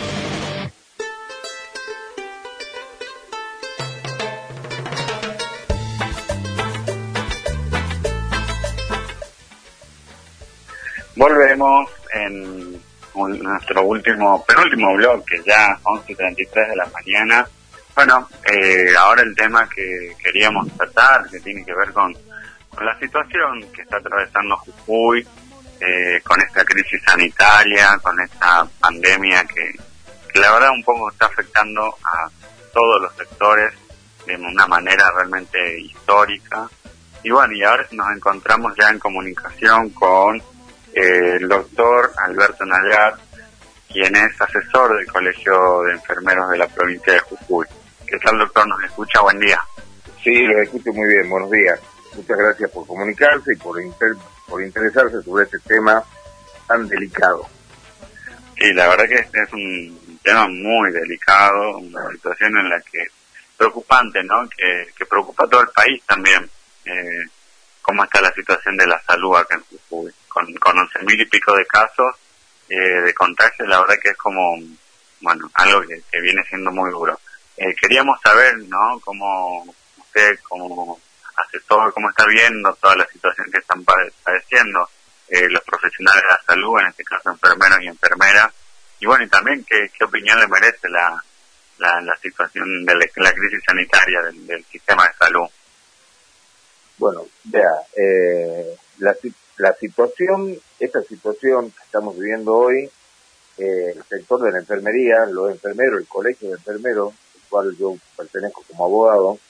Volvemos en un, nuestro último, penúltimo bloque, ya once y treinta y tres de la mañana. Bueno, eh, ahora el tema que queríamos tratar, que tiene que ver con, con la situación que está atravesando Jujuy, eh, con esta crisis sanitaria, con esta pandemia que, que la verdad un poco está afectando a todos los sectores de una manera realmente histórica. Y bueno, y ahora nos encontramos ya en comunicación con Eh, el doctor Alberto Nayar, quien es asesor del Colegio de Enfermeros de la provincia de Jujuy. ¿Qué tal, doctor? ¿Nos escucha? Buen día. Sí, lo escucho muy bien. Buenos días. Muchas gracias por comunicarse y por, inter por interesarse sobre este tema tan delicado. Sí, la verdad que este es un tema muy delicado, una situación en la que preocupante, ¿no? Que, que preocupa a todo el país también. Eh, cómo está la situación de la salud acá en Jujuy. Con, con once mil y pico de casos eh, de contagio, la verdad que es como, bueno, algo que, que viene siendo muy duro. Eh, queríamos saber, ¿no?, cómo usted, como asesor, cómo está viendo toda la situación que están padeciendo eh, los profesionales de la salud, en este caso enfermeros y enfermeras, y bueno, y también qué, qué opinión le merece la, la, la situación de la, la crisis sanitaria del, del sistema de salud. Bueno, vea, eh, la La situación, esta situación que estamos viviendo hoy, eh, el sector de la enfermería, los enfermeros, el colegio de enfermeros, al cual yo pertenezco como abogado,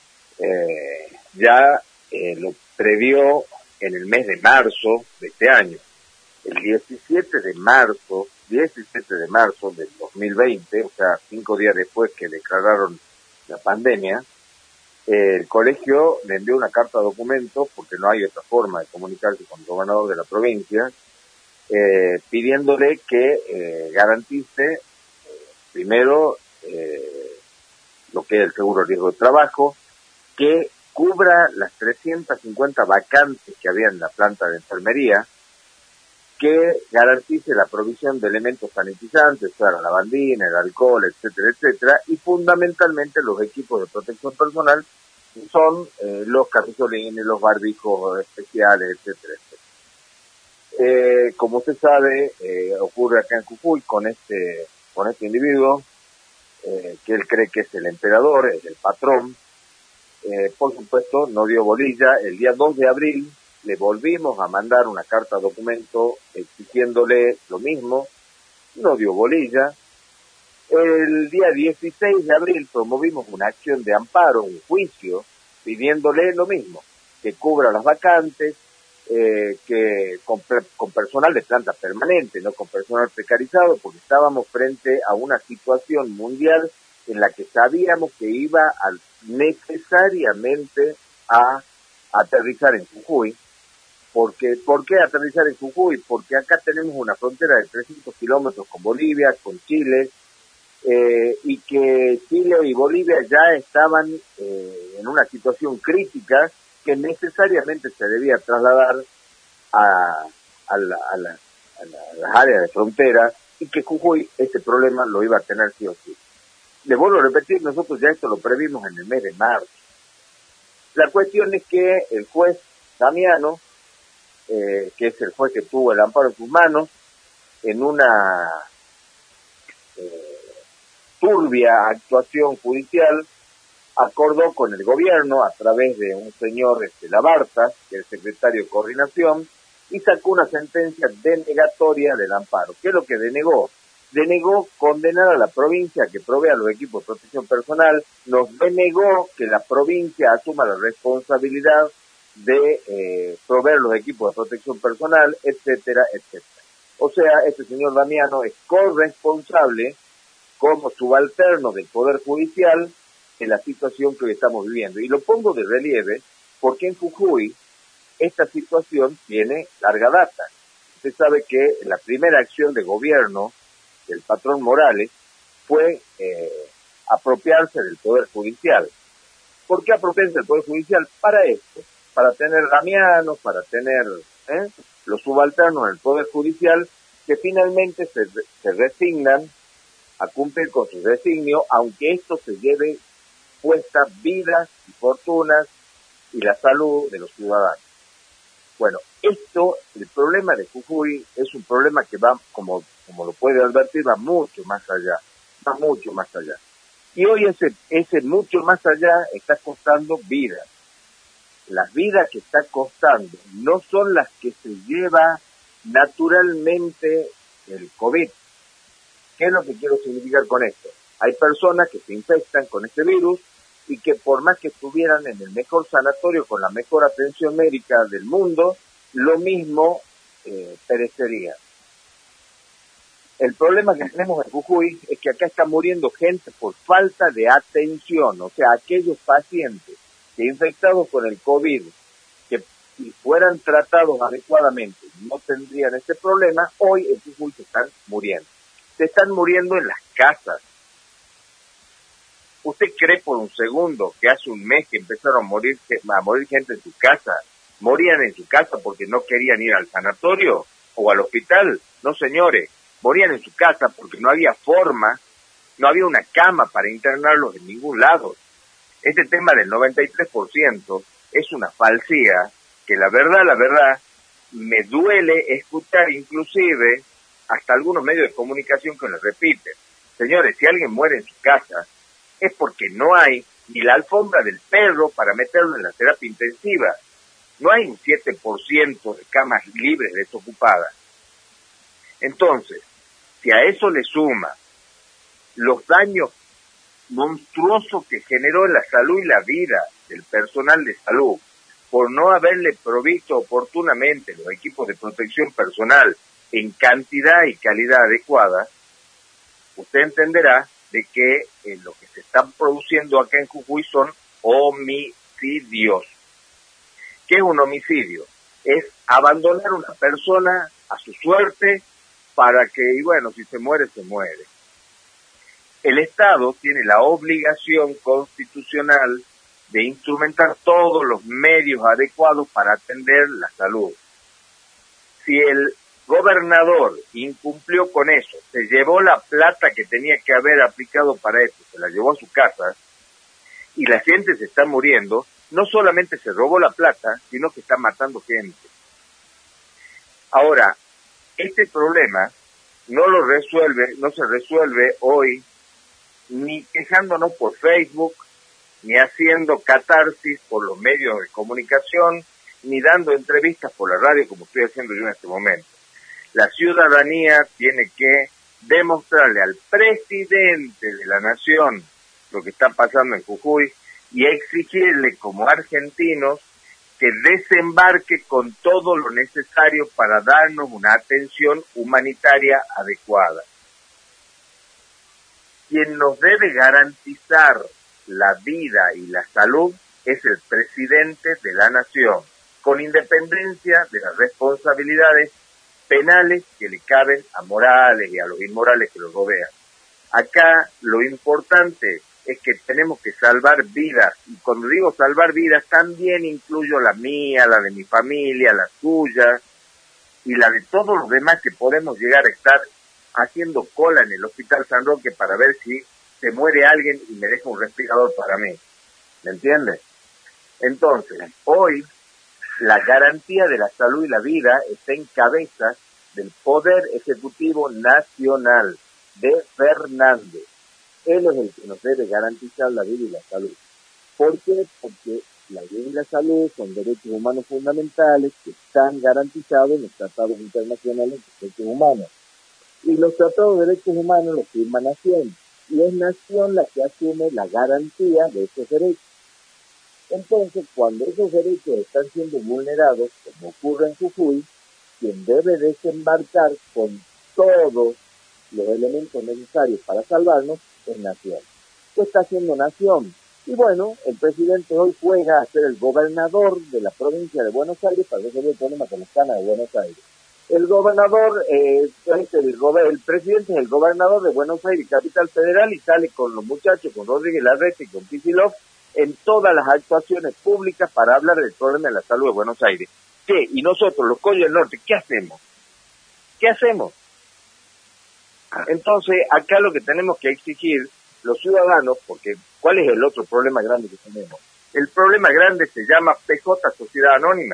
eh, ya eh, lo previó en el mes de marzo de este año. El diecisiete de marzo, diecisiete de marzo del dos mil veinte, o sea, cinco días después que declararon la pandemia, el colegio le envió una carta documento, porque no hay otra forma de comunicarse con el gobernador de la provincia, eh, pidiéndole que eh, garantice, eh, primero, eh, lo que es el seguro de riesgo de trabajo, que cubra las trescientas cincuenta vacantes que había en la planta de enfermería, que garantice la provisión de elementos sanitizantes, o sea, la lavandina, el alcohol, etcétera, etcétera, y fundamentalmente los equipos de protección personal, son eh, los camisolines, los barbijos especiales, etcétera, etcétera. Eh, como usted sabe, eh, ocurre acá en Jujuy con este, con este individuo, eh, que él cree que es el emperador, es el patrón. Eh, por supuesto, no dio bolilla. El día dos de abril le volvimos a mandar una carta documento exigiéndole lo mismo, no dio bolilla. El día dieciséis de abril promovimos una acción de amparo, un juicio, pidiéndole lo mismo, que cubra las vacantes, eh, que con, con personal de planta permanente, no con personal precarizado, porque estábamos frente a una situación mundial en la que sabíamos que iba a, necesariamente a aterrizar en Jujuy. Porque, ¿por qué aterrizar en Jujuy? Porque acá tenemos una frontera de trescientos kilómetros con Bolivia, con Chile, eh, y que Chile y Bolivia ya estaban eh, en una situación crítica que necesariamente se debía trasladar a, a, la, a, la, a, la, a las áreas de frontera, y que Jujuy este problema lo iba a tener sí o sí. Le vuelvo a repetir, nosotros ya esto lo previmos en el mes de marzo. La cuestión es que el juez Damiano, eh, que es el juez que tuvo el amparo en sus manos, en una eh, turbia actuación judicial, acordó con el gobierno a través de un señor este, Labarta, que es el secretario de coordinación, y sacó una sentencia denegatoria del amparo. ¿Qué es lo que denegó? Denegó condenar a la provincia que provea los equipos de protección personal, nos denegó que la provincia asuma la responsabilidad de eh, proveer los equipos de protección personal, etcétera, etcétera. O sea, este señor Damiano es corresponsable como subalterno del Poder Judicial en la situación que hoy estamos viviendo. Y lo pongo de relieve porque en Jujuy esta situación tiene larga data. Usted sabe que la primera acción de gobierno del patrón Morales fue eh, apropiarse del Poder Judicial. ¿Por qué apropiarse del Poder Judicial? Para esto, para tener damianos, para tener ¿eh? los subalternos en el Poder Judicial que finalmente se, se resignan a cumplir con su designio, aunque esto se lleve puestas vidas y fortunas y la salud de los ciudadanos. Bueno, esto, el problema de Jujuy es un problema que va, como, como lo puede advertir, va mucho más allá, va mucho más allá. Y hoy ese, ese mucho más allá está costando vidas. Las vidas que está costando no son las que se lleva naturalmente el COVID. ¿Qué es lo que quiero significar con esto? Hay personas que se infectan con este virus y que por más que estuvieran en el mejor sanatorio con la mejor atención médica del mundo, lo mismo eh, perecería. El problema que tenemos en Jujuy es que acá está muriendo gente por falta de atención, o sea, aquellos pacientes que infectados con el COVID, que si fueran tratados adecuadamente no tendrían este problema, hoy en Jujuy se están muriendo. Se están muriendo en las casas. ¿Usted cree por un segundo que hace un mes que empezaron a morir, a morir gente en su casa? ¿Morían en su casa porque no querían ir al sanatorio o al hospital? No, señores. Morían en su casa porque no había forma, no había una cama para internarlos en ningún lado. Este tema del noventa y tres por ciento es una falsía que la verdad, la verdad, me duele escuchar inclusive hasta algunos medios de comunicación que lo repiten. Señores, si alguien muere en su casa, es porque no hay ni la alfombra del perro para meterlo en la terapia intensiva. No hay un siete por ciento de camas libres desocupadas. Entonces, si a eso le suma los daños monstruosos que generó en la salud y la vida del personal de salud por no haberle provisto oportunamente los equipos de protección personal en cantidad y calidad adecuada, usted entenderá de que eh, lo que se está produciendo acá en Jujuy son homicidios. ¿Qué es un homicidio? Es abandonar a una persona a su suerte para que, y bueno, si se muere, se muere. El Estado tiene la obligación constitucional de instrumentar todos los medios adecuados para atender la salud. Si el gobernador incumplió con eso, se llevó la plata que tenía que haber aplicado para eso, se la llevó a su casa, y la gente se está muriendo, no solamente se robó la plata, sino que está matando gente. Ahora, este problema no lo resuelve, no se resuelve hoy ni quejándonos por Facebook, ni haciendo catarsis por los medios de comunicación, ni dando entrevistas por la radio como estoy haciendo yo en este momento. La ciudadanía tiene que demostrarle al presidente de la nación lo que está pasando en Jujuy y exigirle como argentinos que desembarque con todo lo necesario para darnos una atención humanitaria adecuada. Quien nos debe garantizar la vida y la salud es el presidente de la nación, con independencia de las responsabilidades penales que le caben a Morales y a los inmorales que los rodean. Acá lo importante es que tenemos que salvar vidas, y cuando digo salvar vidas también incluyo la mía, la de mi familia, la suya y la de todos los demás que podemos llegar a estar haciendo cola en el Hospital San Roque para ver si se muere alguien y me deja un respirador para mí. ¿Me entiendes? Entonces, hoy la garantía de la salud y la vida está en cabeza del Poder Ejecutivo Nacional de Fernández. Él es el que nos debe garantizar la vida y la salud. ¿Por qué? Porque la vida y la salud son derechos humanos fundamentales que están garantizados en los tratados internacionales de derechos humanos. Y los tratados de derechos humanos los firma Nación. Y es Nación la que asume la garantía de esos derechos. Entonces, cuando esos derechos están siendo vulnerados, como ocurre en Jujuy, quien debe desembarcar con todos los elementos necesarios para salvarnos es Nación. ¿Qué está haciendo Nación? Y bueno, el presidente hoy juega a ser el gobernador de la provincia de Buenos Aires para resolver el problema con las canas de Buenos Aires. El gobernador, eh, es el, gober el presidente es el gobernador de Buenos Aires, Capital Federal, y sale con los muchachos, con Rodríguez Larreta y con Kicillof, en todas las actuaciones públicas para hablar del problema de la salud de Buenos Aires. ¿Qué? Y nosotros, los Collos del Norte, ¿qué hacemos? ¿Qué hacemos? Entonces, acá lo que tenemos que exigir los ciudadanos, porque ¿cuál es el otro problema grande que tenemos? El problema grande se llama P J Sociedad Anónima.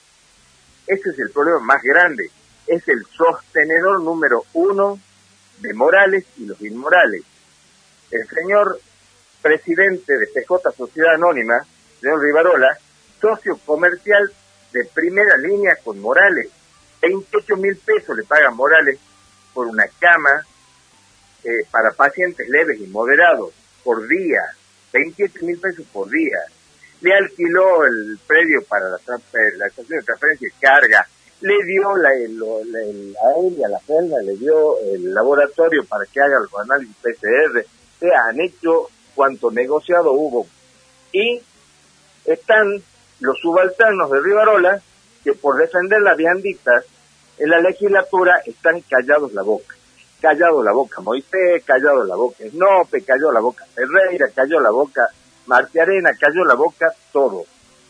Ese es el problema más grande. Es el sostenedor número uno de Morales y los inmorales. El señor presidente de P J Sociedad Anónima, señor Rivarola, socio comercial de primera línea con Morales. veintiocho mil pesos le paga Morales por una cama eh, para pacientes leves y moderados por día. veintiocho mil pesos por día. Le alquiló el predio para la, la estación de transferencia y carga, le dio la, el, la, el, a él y a la celda, le dio el laboratorio para que haga los análisis P C R, se han hecho cuanto negociado hubo. Y están los subalternos de Rivarola, que por defender las vianditas en la legislatura están callados la boca. Callado la boca Moisés, callado la boca Snope, calló la boca Ferreira, calló la boca Martiarena, cayó la boca, todo.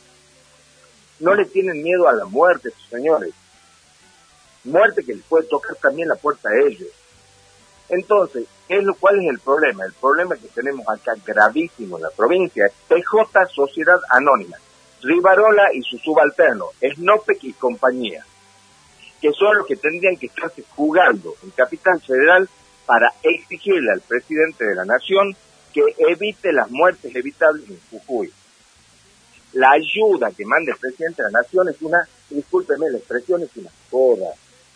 No le tienen miedo a la muerte, estos señores. Muerte que les puede tocar también la puerta a ellos. Entonces, ¿qué es lo, ¿cuál es el problema? El problema que tenemos acá gravísimo en la provincia es P J Sociedad Anónima, Rivarola y su subalterno, Snope y compañía, que son los que tendrían que estarse jugando en Capital Federal para exigirle al presidente de la Nación que evite las muertes evitables en Jujuy. La ayuda que manda el presidente de la Nación es una, discúlpeme la expresión, es una joda.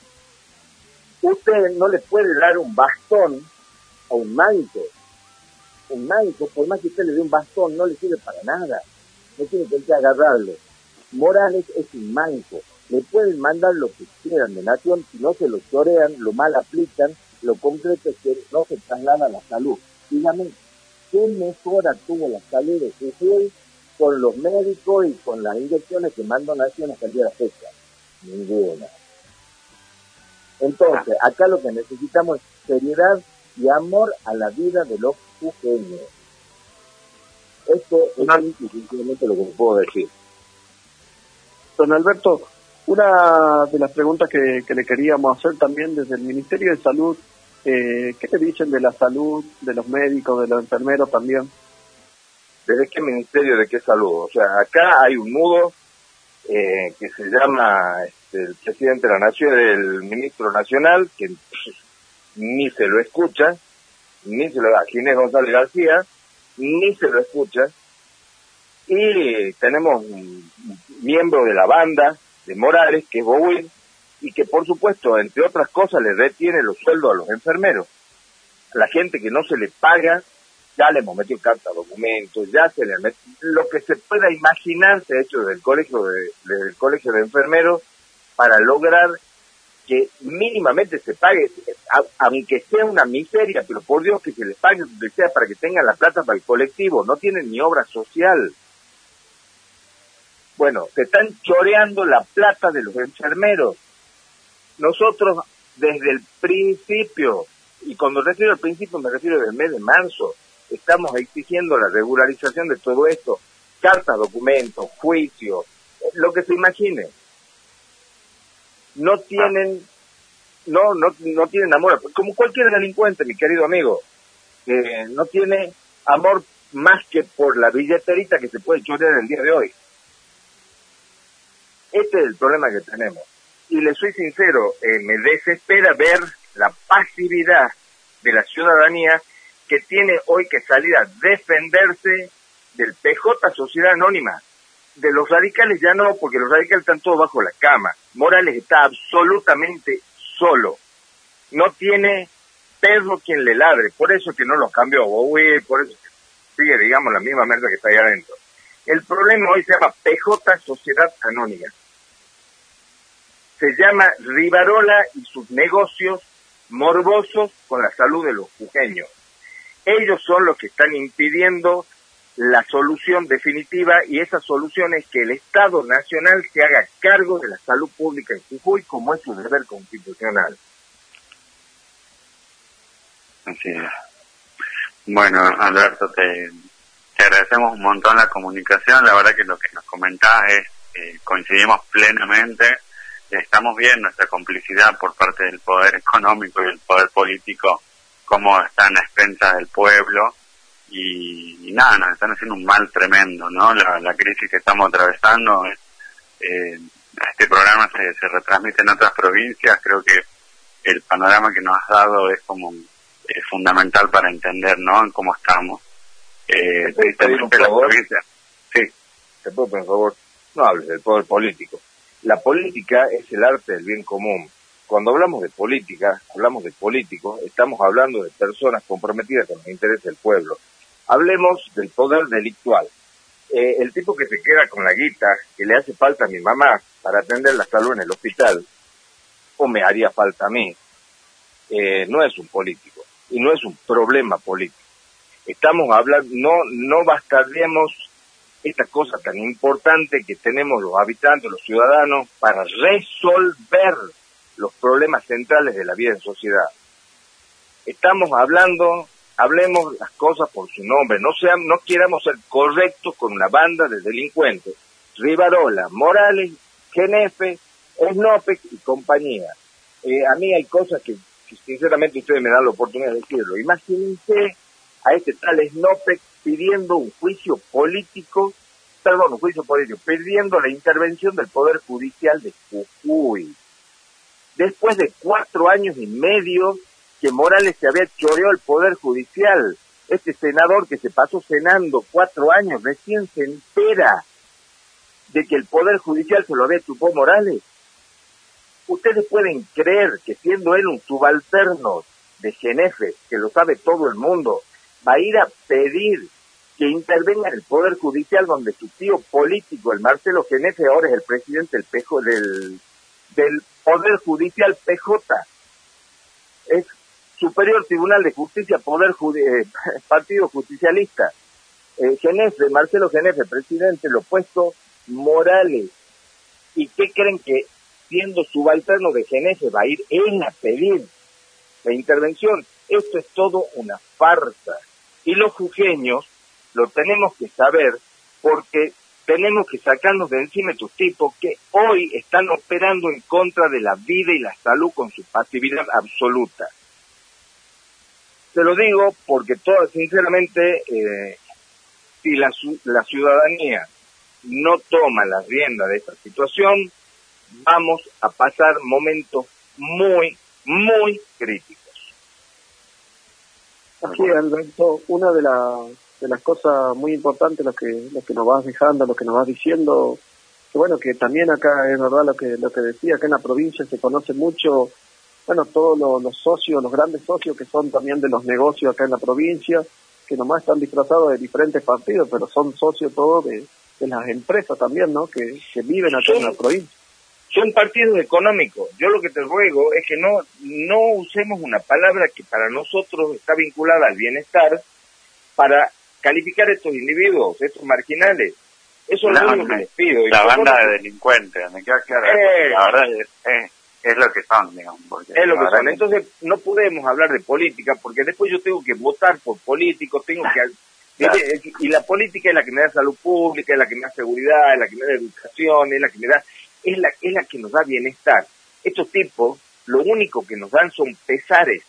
Usted no le puede dar un bastón a un manco. Un manco, por más que usted le dé un bastón, no le sirve para nada. No tiene que agarrarlo. Morales es un manco. Le pueden mandar lo que quieran de Nación, si no se lo chorean, lo mal aplican, lo concreto es que no se traslada a la salud. Dígame, ¿qué mejora tuvo la salud de Jujuy con los médicos y con las inyecciones que mandó Nación hasta el día de la fecha? Ninguna. Entonces, acá lo que necesitamos es seriedad y amor a la vida de los jujeños. Esto es simplemente lo que puedo decir. Don Alberto, una de las preguntas que, que le queríamos hacer también desde el Ministerio de Salud, eh, ¿qué te dicen de la salud, de los médicos, de los enfermeros también? ¿Desde qué ministerio, de qué salud? O sea, acá hay un nudo eh, que se llama este, el presidente de la Nación, el ministro nacional, que ni se lo escucha, ni se lo da, Ginés González García, ni se lo escucha, y tenemos un miembro de la banda de Morales, que es Bowen, y que por supuesto, entre otras cosas, le retiene los sueldos a los enfermeros. A la gente que no se le paga, ya le hemos metido carta documentos, ya se le metió, lo que se pueda imaginar se ha hecho desde el colegio de, desde el colegio de enfermeros para lograr que mínimamente se pague, a, aunque sea una miseria, pero por Dios que se les pague donde sea para que tengan la plata para el colectivo, no tienen ni obra social. Bueno, se están choreando la plata de los enfermeros. Nosotros desde el principio, y cuando refiero al principio me refiero del mes de marzo, estamos exigiendo la regularización de todo esto, cartas, documentos, juicios, lo que se imagine. No tienen, no, no, no tienen amor, como cualquier delincuente, mi querido amigo, que no tiene amor más que por la billeterita que se puede chorear el día de hoy. Este es el problema que tenemos. Y le soy sincero, eh, me desespera ver la pasividad de la ciudadanía que tiene hoy que salir a defenderse del P J Sociedad Anónima. De los radicales ya no, porque los radicales están todos bajo la cama. Morales está absolutamente solo. No tiene perro quien le ladre. Por eso que no los cambió Bowie, por eso que sigue, digamos, la misma merda que está ahí adentro. El problema hoy se llama P J Sociedad Anónima. Se llama Rivarola y sus negocios morbosos con la salud de los jujeños. Ellos son los que están impidiendo la solución definitiva, y esa solución es que el Estado Nacional se haga cargo de la salud pública en Jujuy como es su deber constitucional. Así es. Bueno, Alberto, te, te agradecemos un montón la comunicación. La verdad que lo que nos comentás es, eh, coincidimos plenamente. Estamos viendo esta complicidad por parte del poder económico y el poder político, cómo están a expensas del pueblo, y, y nada, nos están haciendo un mal tremendo, ¿no? La, la crisis que estamos atravesando, eh, este programa se, se retransmite en otras provincias. Creo que el panorama que nos has dado es como es fundamental para entender, ¿no?, en cómo estamos. Eh, ¿Te puedo pedir un favor? Sí. ¿Te puedo pedir un favor? No hables del poder político. La política es el arte del bien común. Cuando hablamos de política, hablamos de políticos, estamos hablando de personas comprometidas con los intereses del pueblo. Hablemos del poder delictual. Eh, el tipo que se queda con la guita que le hace falta a mi mamá para atender la salud en el hospital, o me haría falta a mí, eh, no es un político y no es un problema político. Estamos hablando, no, no bastardeemos esta cosa tan importante que tenemos los habitantes, los ciudadanos, para resolver los problemas centrales de la vida en sociedad. Estamos hablando, hablemos las cosas por su nombre, no sean, no queramos ser correctos con una banda de delincuentes. Rivarola, Morales, Genefe, Snopek y compañía. Eh, a mí hay cosas que, que sinceramente ustedes me dan la oportunidad de decirlo. Imagínense a este tal Snopek pidiendo un juicio político, perdón, un juicio político, pidiendo la intervención del Poder Judicial de Jujuy. Después de cuatro años y medio que Morales se había choreado el Poder Judicial, este senador que se pasó cenando cuatro años, recién se entera de que el Poder Judicial se lo había chupado Morales. Ustedes pueden creer que siendo él un subalterno de Genefe, que lo sabe todo el mundo, va a ir a pedir que intervenga en el Poder Judicial donde su tío político, el Marcelo Genefe, ahora es el presidente del, P J, del, del Poder Judicial P J. Es Superior Tribunal de Justicia, Poder Judi eh, Partido Justicialista. Eh, Genefe, Marcelo Genefe, presidente, lo opuesto Morales. ¿Y qué creen que siendo subalterno de Genefe va a ir él a pedir la intervención? Esto es todo una farsa. Y los jujeños lo tenemos que saber porque tenemos que sacarnos de encima estos tipos que hoy están operando en contra de la vida y la salud con su pasividad absoluta. Se lo digo porque, todo, sinceramente, eh, si la, la ciudadanía no toma las riendas de esta situación, vamos a pasar momentos muy, muy críticos. Así es, Alberto, una de, la, de las cosas muy importantes, lo que, lo que nos vas dejando, lo que nos vas diciendo, que bueno, que también acá es verdad lo que, lo que decía, acá en la provincia se conoce mucho, bueno, todos los, los socios, los grandes socios que son también de los negocios acá en la provincia, que nomás están disfrazados de diferentes partidos, pero son socios todos de, de las empresas también, ¿no?, que, que viven acá en la provincia. Son partidos económicos. Yo lo que te ruego es que no no usemos una palabra que para nosotros está vinculada al bienestar para calificar a estos individuos, estos marginales. Eso es lo único que les pido. La banda de delincuentes, me queda claro. Eh, la verdad es, es, es lo que son, digamos. Es lo que son. Que... Entonces no podemos hablar de política porque después yo tengo que votar por políticos, tengo que... Claro. Y la política es la que me da salud pública, es la que me da seguridad, es la que me da educación, es la que me da... Es la, es la que nos da bienestar. Estos tipos, lo único que nos dan son pesares.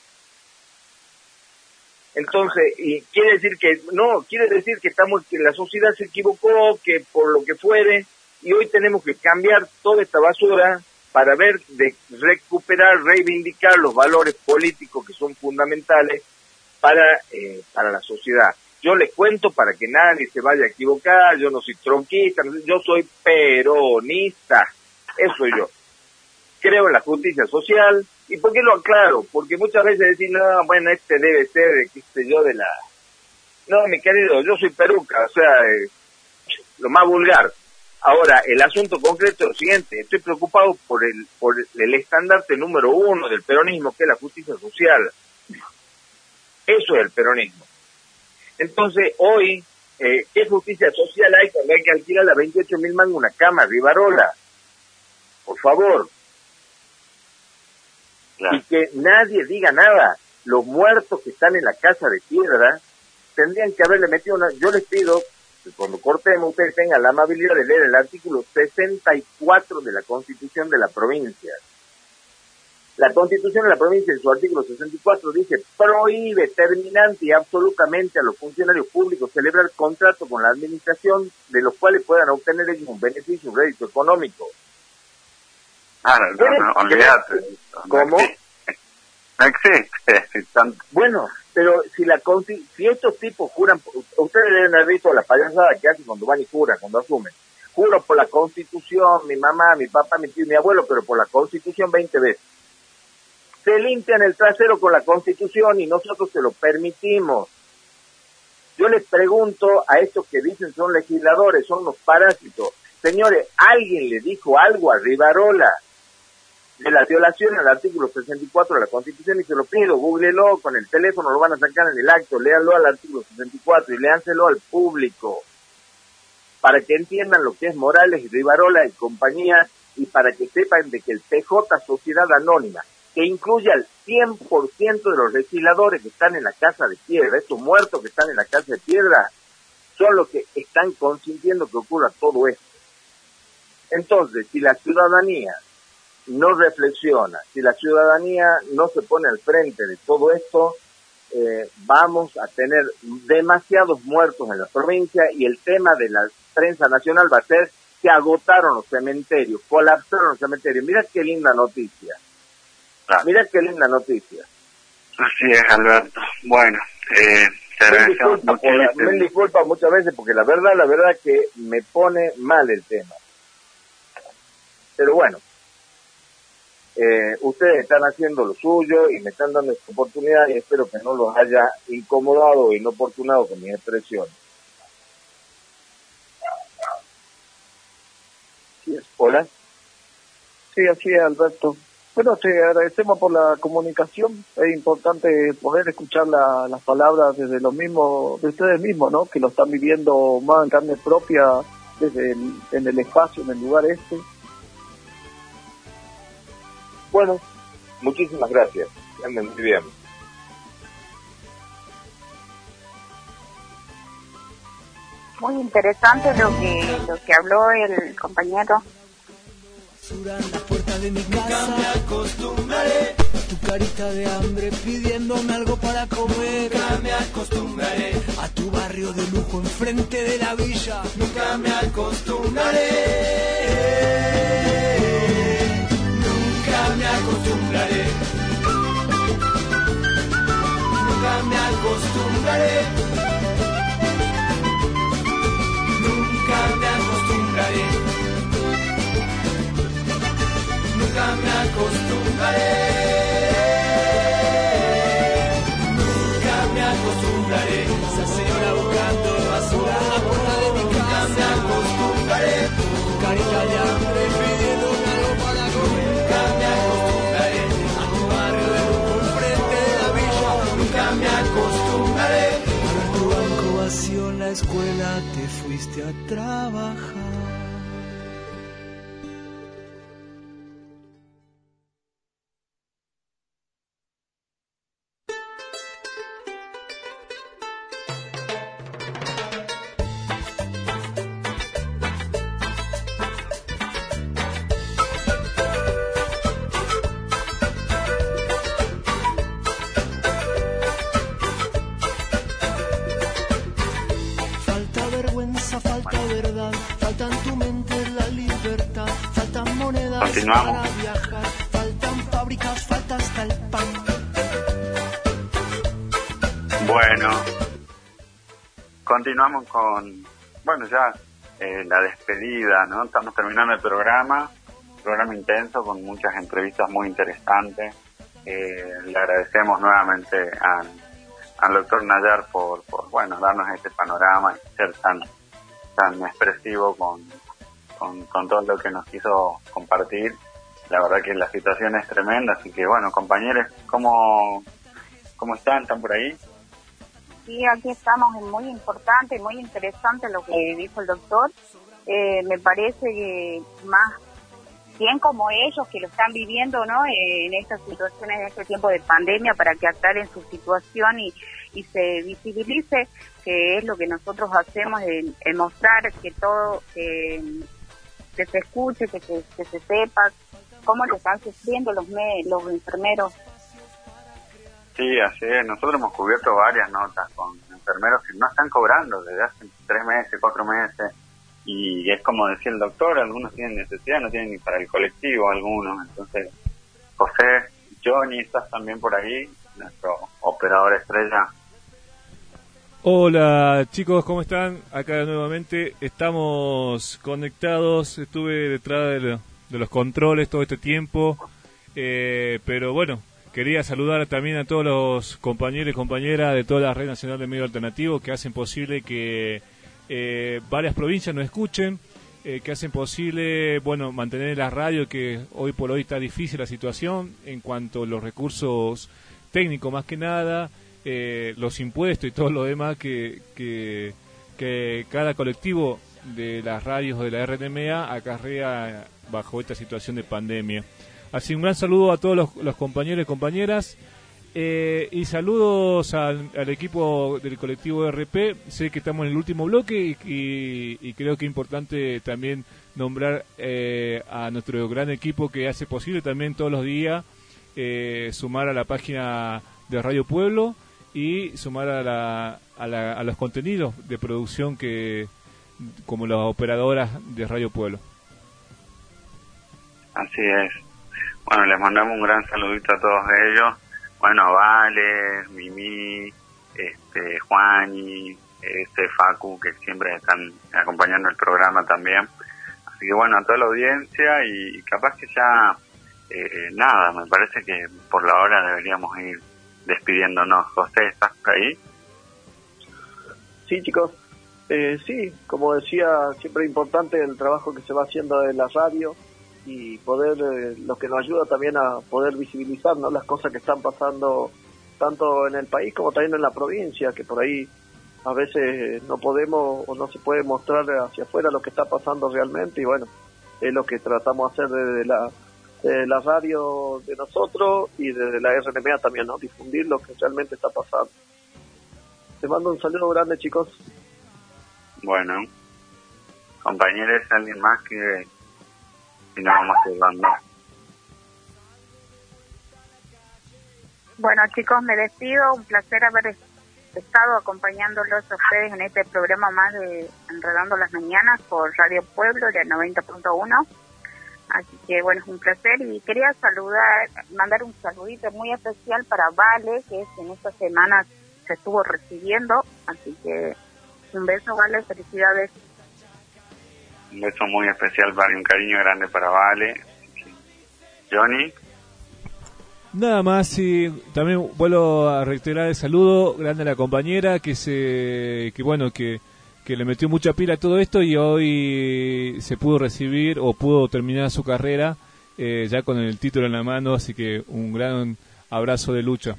Entonces, y quiere decir que, no, quiere decir que estamos, que la sociedad se equivocó, que por lo que fuere, y hoy tenemos que cambiar toda esta basura para ver, de recuperar, reivindicar los valores políticos que son fundamentales para, eh, para la sociedad. Yo les cuento para que nadie se vaya a equivocar, yo no soy tronquista, yo soy peronista. Eso soy yo. Creo en la justicia social. ¿Y por qué lo aclaro? Porque muchas veces decís, no, bueno, este debe ser, de, qué sé yo, de la... No, mi querido, yo soy peruca, o sea, eh, lo más vulgar. Ahora, el asunto concreto es lo siguiente. Estoy preocupado por el, por el estandarte número uno del peronismo, que es la justicia social. Eso es el peronismo. Entonces, hoy, eh, ¿qué justicia social hay cuando hay que alquilar a veintiocho mil mangos una cama, Rivarola? Por favor. Claro. Y que nadie diga nada. Los muertos que están en la casa de piedra tendrían que haberle metido una... Yo les pido que cuando cortemos ustedes tengan la amabilidad de leer el artículo sesenta y cuatro de la Constitución de la provincia. La Constitución de la provincia, en su artículo sesenta y cuatro, dice: prohíbe terminante y absolutamente a los funcionarios públicos celebrar contratos con la administración de los cuales puedan obtener ellos un beneficio, un rédito económico. Ah, no, no, no, olvídate. ¿Cómo? No existe. Bueno, pero si la si estos tipos juran, ustedes deben haber visto la payasada que hacen cuando van y juran, cuando asumen. Juro por la Constitución, mi mamá, mi papá, mi tío, mi abuelo, pero por la Constitución veinte veces. Se limpian el trasero con la Constitución y nosotros se lo permitimos. Yo les pregunto a estos que dicen son legisladores, son unos parásitos. Señores, ¿alguien le dijo algo a Rivarola de la violación al artículo sesenta y cuatro de la Constitución? Y se lo pido, googlelo con el teléfono, lo van a sacar en el acto, léanlo al artículo sesenta y cuatro y léanselo al público, para que entiendan lo que es Morales y Rivarola y compañía, y para que sepan de que el P J Sociedad Anónima, que incluye al cien por ciento de los legisladores que están en la Casa de Piedra, estos muertos que están en la Casa de Piedra, son los que están consintiendo que ocurra todo esto. Entonces, si la ciudadanía no reflexiona, si la ciudadanía no se pone al frente de todo esto, eh, vamos a tener demasiados muertos en la provincia, y el tema de la prensa nacional va a ser: se agotaron los cementerios, colapsaron los cementerios. Mira qué linda noticia. Claro. Mira qué linda noticia. Así es, Alberto. Bueno, eh, te agradecemos mucho. Me disculpa muchas veces porque la verdad, la verdad que me pone mal el tema. Pero bueno, eh, ustedes están haciendo lo suyo y me están dando esta oportunidad, y espero que no los haya incomodado o inoportunado con mis expresiones. Sí, ¿Hola? Sí, así es, Alberto. Bueno, te agradecemos por la comunicación. Es importante poder escuchar la, las palabras desde los mismos, de ustedes mismos, ¿no? Que lo están viviendo más en carne propia desde el, en el espacio, en el lugar este. Bueno, muchísimas gracias. Anden muy bien. Muy interesante lo que lo que habló el compañero. La puerta de mi casa, nunca me acostumbraré a tu carita de hambre pidiéndome algo para comer. Nunca me acostumbraré a tu barrio de lujo enfrente de la villa. Nunca me acostumbraré. Nunca me acostumbraré. Nunca me acostumbraré. Nunca me acostumbraré. Nunca me acostumbraré, nunca me acostumbraré. Esa señora buscando basura en la puerta de mi casa. Nunca me acostumbraré. Tu carita de hambre pidiéndome algo para comer. Nunca me acostumbraré a tu barrio de lujo enfrente de la villa. Nunca me acostumbraré a ver tu banco vacío en la escuela. Te fuiste a trabajar. Continuamos. Para viajar, faltan fábricas, falta hasta el pan. Bueno, continuamos con, bueno, ya eh, la despedida, ¿no? Estamos terminando el programa, programa intenso con muchas entrevistas muy interesantes. Eh, le agradecemos nuevamente al, al doctor Nayar por, por, bueno, darnos este panorama y ser tan, tan expresivo con Con, con todo lo que nos quiso compartir. La verdad que la situación es tremenda, así que bueno, compañeros, ¿cómo, cómo están? ¿Están por ahí? sí, aquí estamos, es muy importante, muy interesante lo que dijo el doctor. Eh, me parece que más bien como ellos que lo están viviendo, ¿no? Eh, en estas situaciones, en este tiempo de pandemia, para que aclaren su situación y, y se visibilice, que es lo que nosotros hacemos, en, en mostrar que todo, que, que se escuche, que se, que se sepa cómo lo están sufriendo los, me, los enfermeros. Sí, así es. Nosotros hemos cubierto varias notas con enfermeros que no están cobrando desde hace tres meses, cuatro meses. Y es como decía el doctor, algunos tienen necesidad, no tienen ni para el colectivo algunos. Entonces, José, Johnny, estás también por ahí, nuestro operador estrella. Hola chicos, ¿cómo están? Acá nuevamente estamos conectados, estuve detrás de, lo, de los controles todo este tiempo, eh, pero bueno, quería saludar también a todos los compañeros y compañeras de toda la Red Nacional de Medio Alternativo que hacen posible que eh, varias provincias nos escuchen, eh, que hacen posible, bueno, mantener la radio, que hoy por hoy está difícil la situación en cuanto a los recursos técnicos más que nada, eh, los impuestos y todo lo demás que, que, que cada colectivo de las radios de la R N M A acarrea bajo esta situación de pandemia. Así un gran saludo a todos los, los compañeros y compañeras, eh, y saludos al, al equipo del colectivo R P. Sé que estamos en el último bloque y, y, y creo que es importante también nombrar eh, a nuestro gran equipo que hace posible también todos los días eh, sumar a la página de Radio Pueblo y sumar a, la, a, la, a los contenidos de producción que como las operadoras de Radio Pueblo. Así es. Bueno, les mandamos un gran saludito a todos ellos. Bueno, a Vale, Mimi, este, Juani, este Facu, que siempre están acompañando el programa también. Así que bueno, a toda la audiencia y capaz que ya, eh, nada, me parece que por la hora deberíamos ir despidiéndonos. José, ¿estás por ahí? Sí, chicos. Eh, sí, como decía, siempre es importante el trabajo que se va haciendo en la radio y poder, eh, lo que nos ayuda también a poder visibilizar, ¿no?, las cosas que están pasando tanto en el país como también en la provincia, que por ahí a veces no podemos o no se puede mostrar hacia afuera lo que está pasando realmente, y bueno, es lo que tratamos de hacer desde la, desde la radio de nosotros y desde la R N M A también, ¿no?, difundir lo que realmente está pasando. Les mando un saludo grande, chicos. Bueno, compañeros, alguien más que y nos vamos saludando. Bueno, chicos, me despido. Un placer haber estado acompañándolos a ustedes en este programa más de Enredando las Mañanas por Radio Pueblo, de noventa punto uno. Así que, bueno, es un placer. Y quería saludar, mandar un saludito muy especial para Vale, que es en esta semana se estuvo recibiendo. Así que un beso, Vale, felicidades. Un beso muy especial para un cariño grande para Vale. Johnny. Nada más, y también vuelvo a reiterar el saludo grande a la compañera que se que bueno que, que le metió mucha pila a todo esto y hoy se pudo recibir o pudo terminar su carrera eh, ya con el título en la mano, así que un gran abrazo de lucha.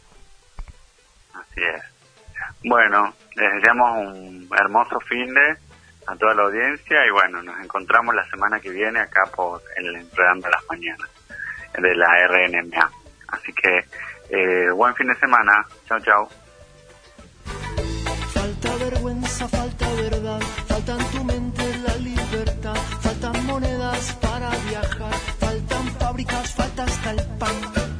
Así es. Bueno, les deseamos un hermoso fin de a toda la audiencia y bueno, nos encontramos la semana que viene acá por el Enredando las Mañanas de la R N M A. Así que eh, buen fin de semana. Chao, chao. Falta vergüenza, falta verdad, falta en tu mente la libertad, faltan monedas para viajar, faltan fábricas, falta hasta el pan.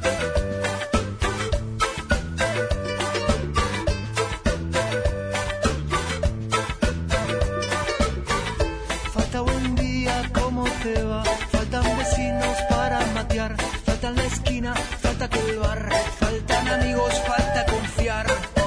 Falta buen día, ¿cómo te va? Faltan vecinos para matear, falta en la esquina, falta que el bar, faltan amigos, falta confiar.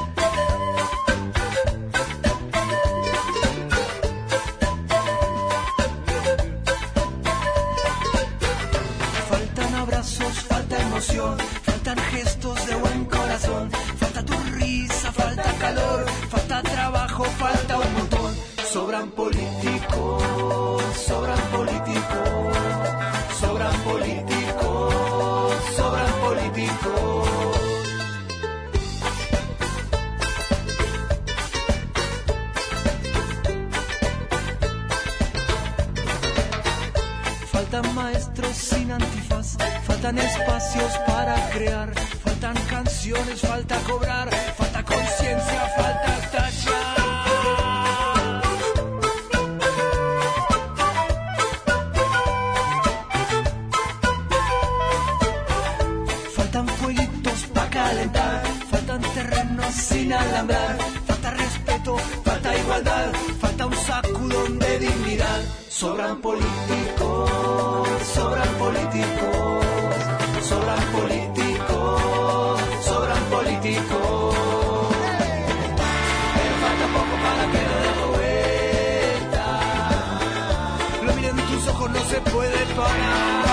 Faltan abrazos, falta emoción, faltan gestos de buen corazón, falta tu risa, falta calor, falta trabajo, falta un montón. Sobran políticos, sobran políticos, sobran políticos, sobran políticos. Faltan maestros sin antifaz, faltan espacios para crear, faltan canciones, falta cobrar, falta conciencia, falta estallar. Faltan fueguitos para calentar, faltan terrenos sin alambrar, falta respeto, falta igualdad, falta un sacudón de dignidad. Sobran políticos, sobran políticos, sobran políticos, sobran políticos. Pero falta poco para que lo demos vuelta. Lo miren en tus ojos, no se puede parar.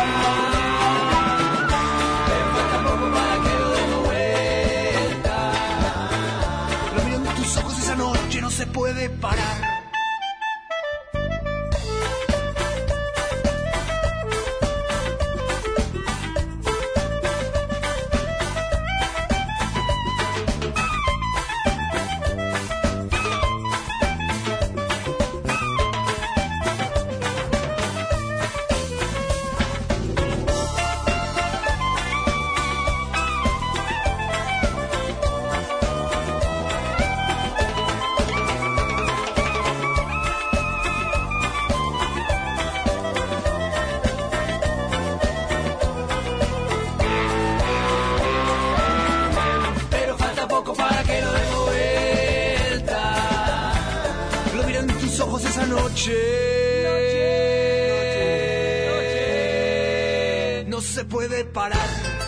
Pero falta poco para que lo demos vuelta. Lo miren en tus ojos, esa noche no se puede parar. Esa noche, noche, noche, no se puede parar.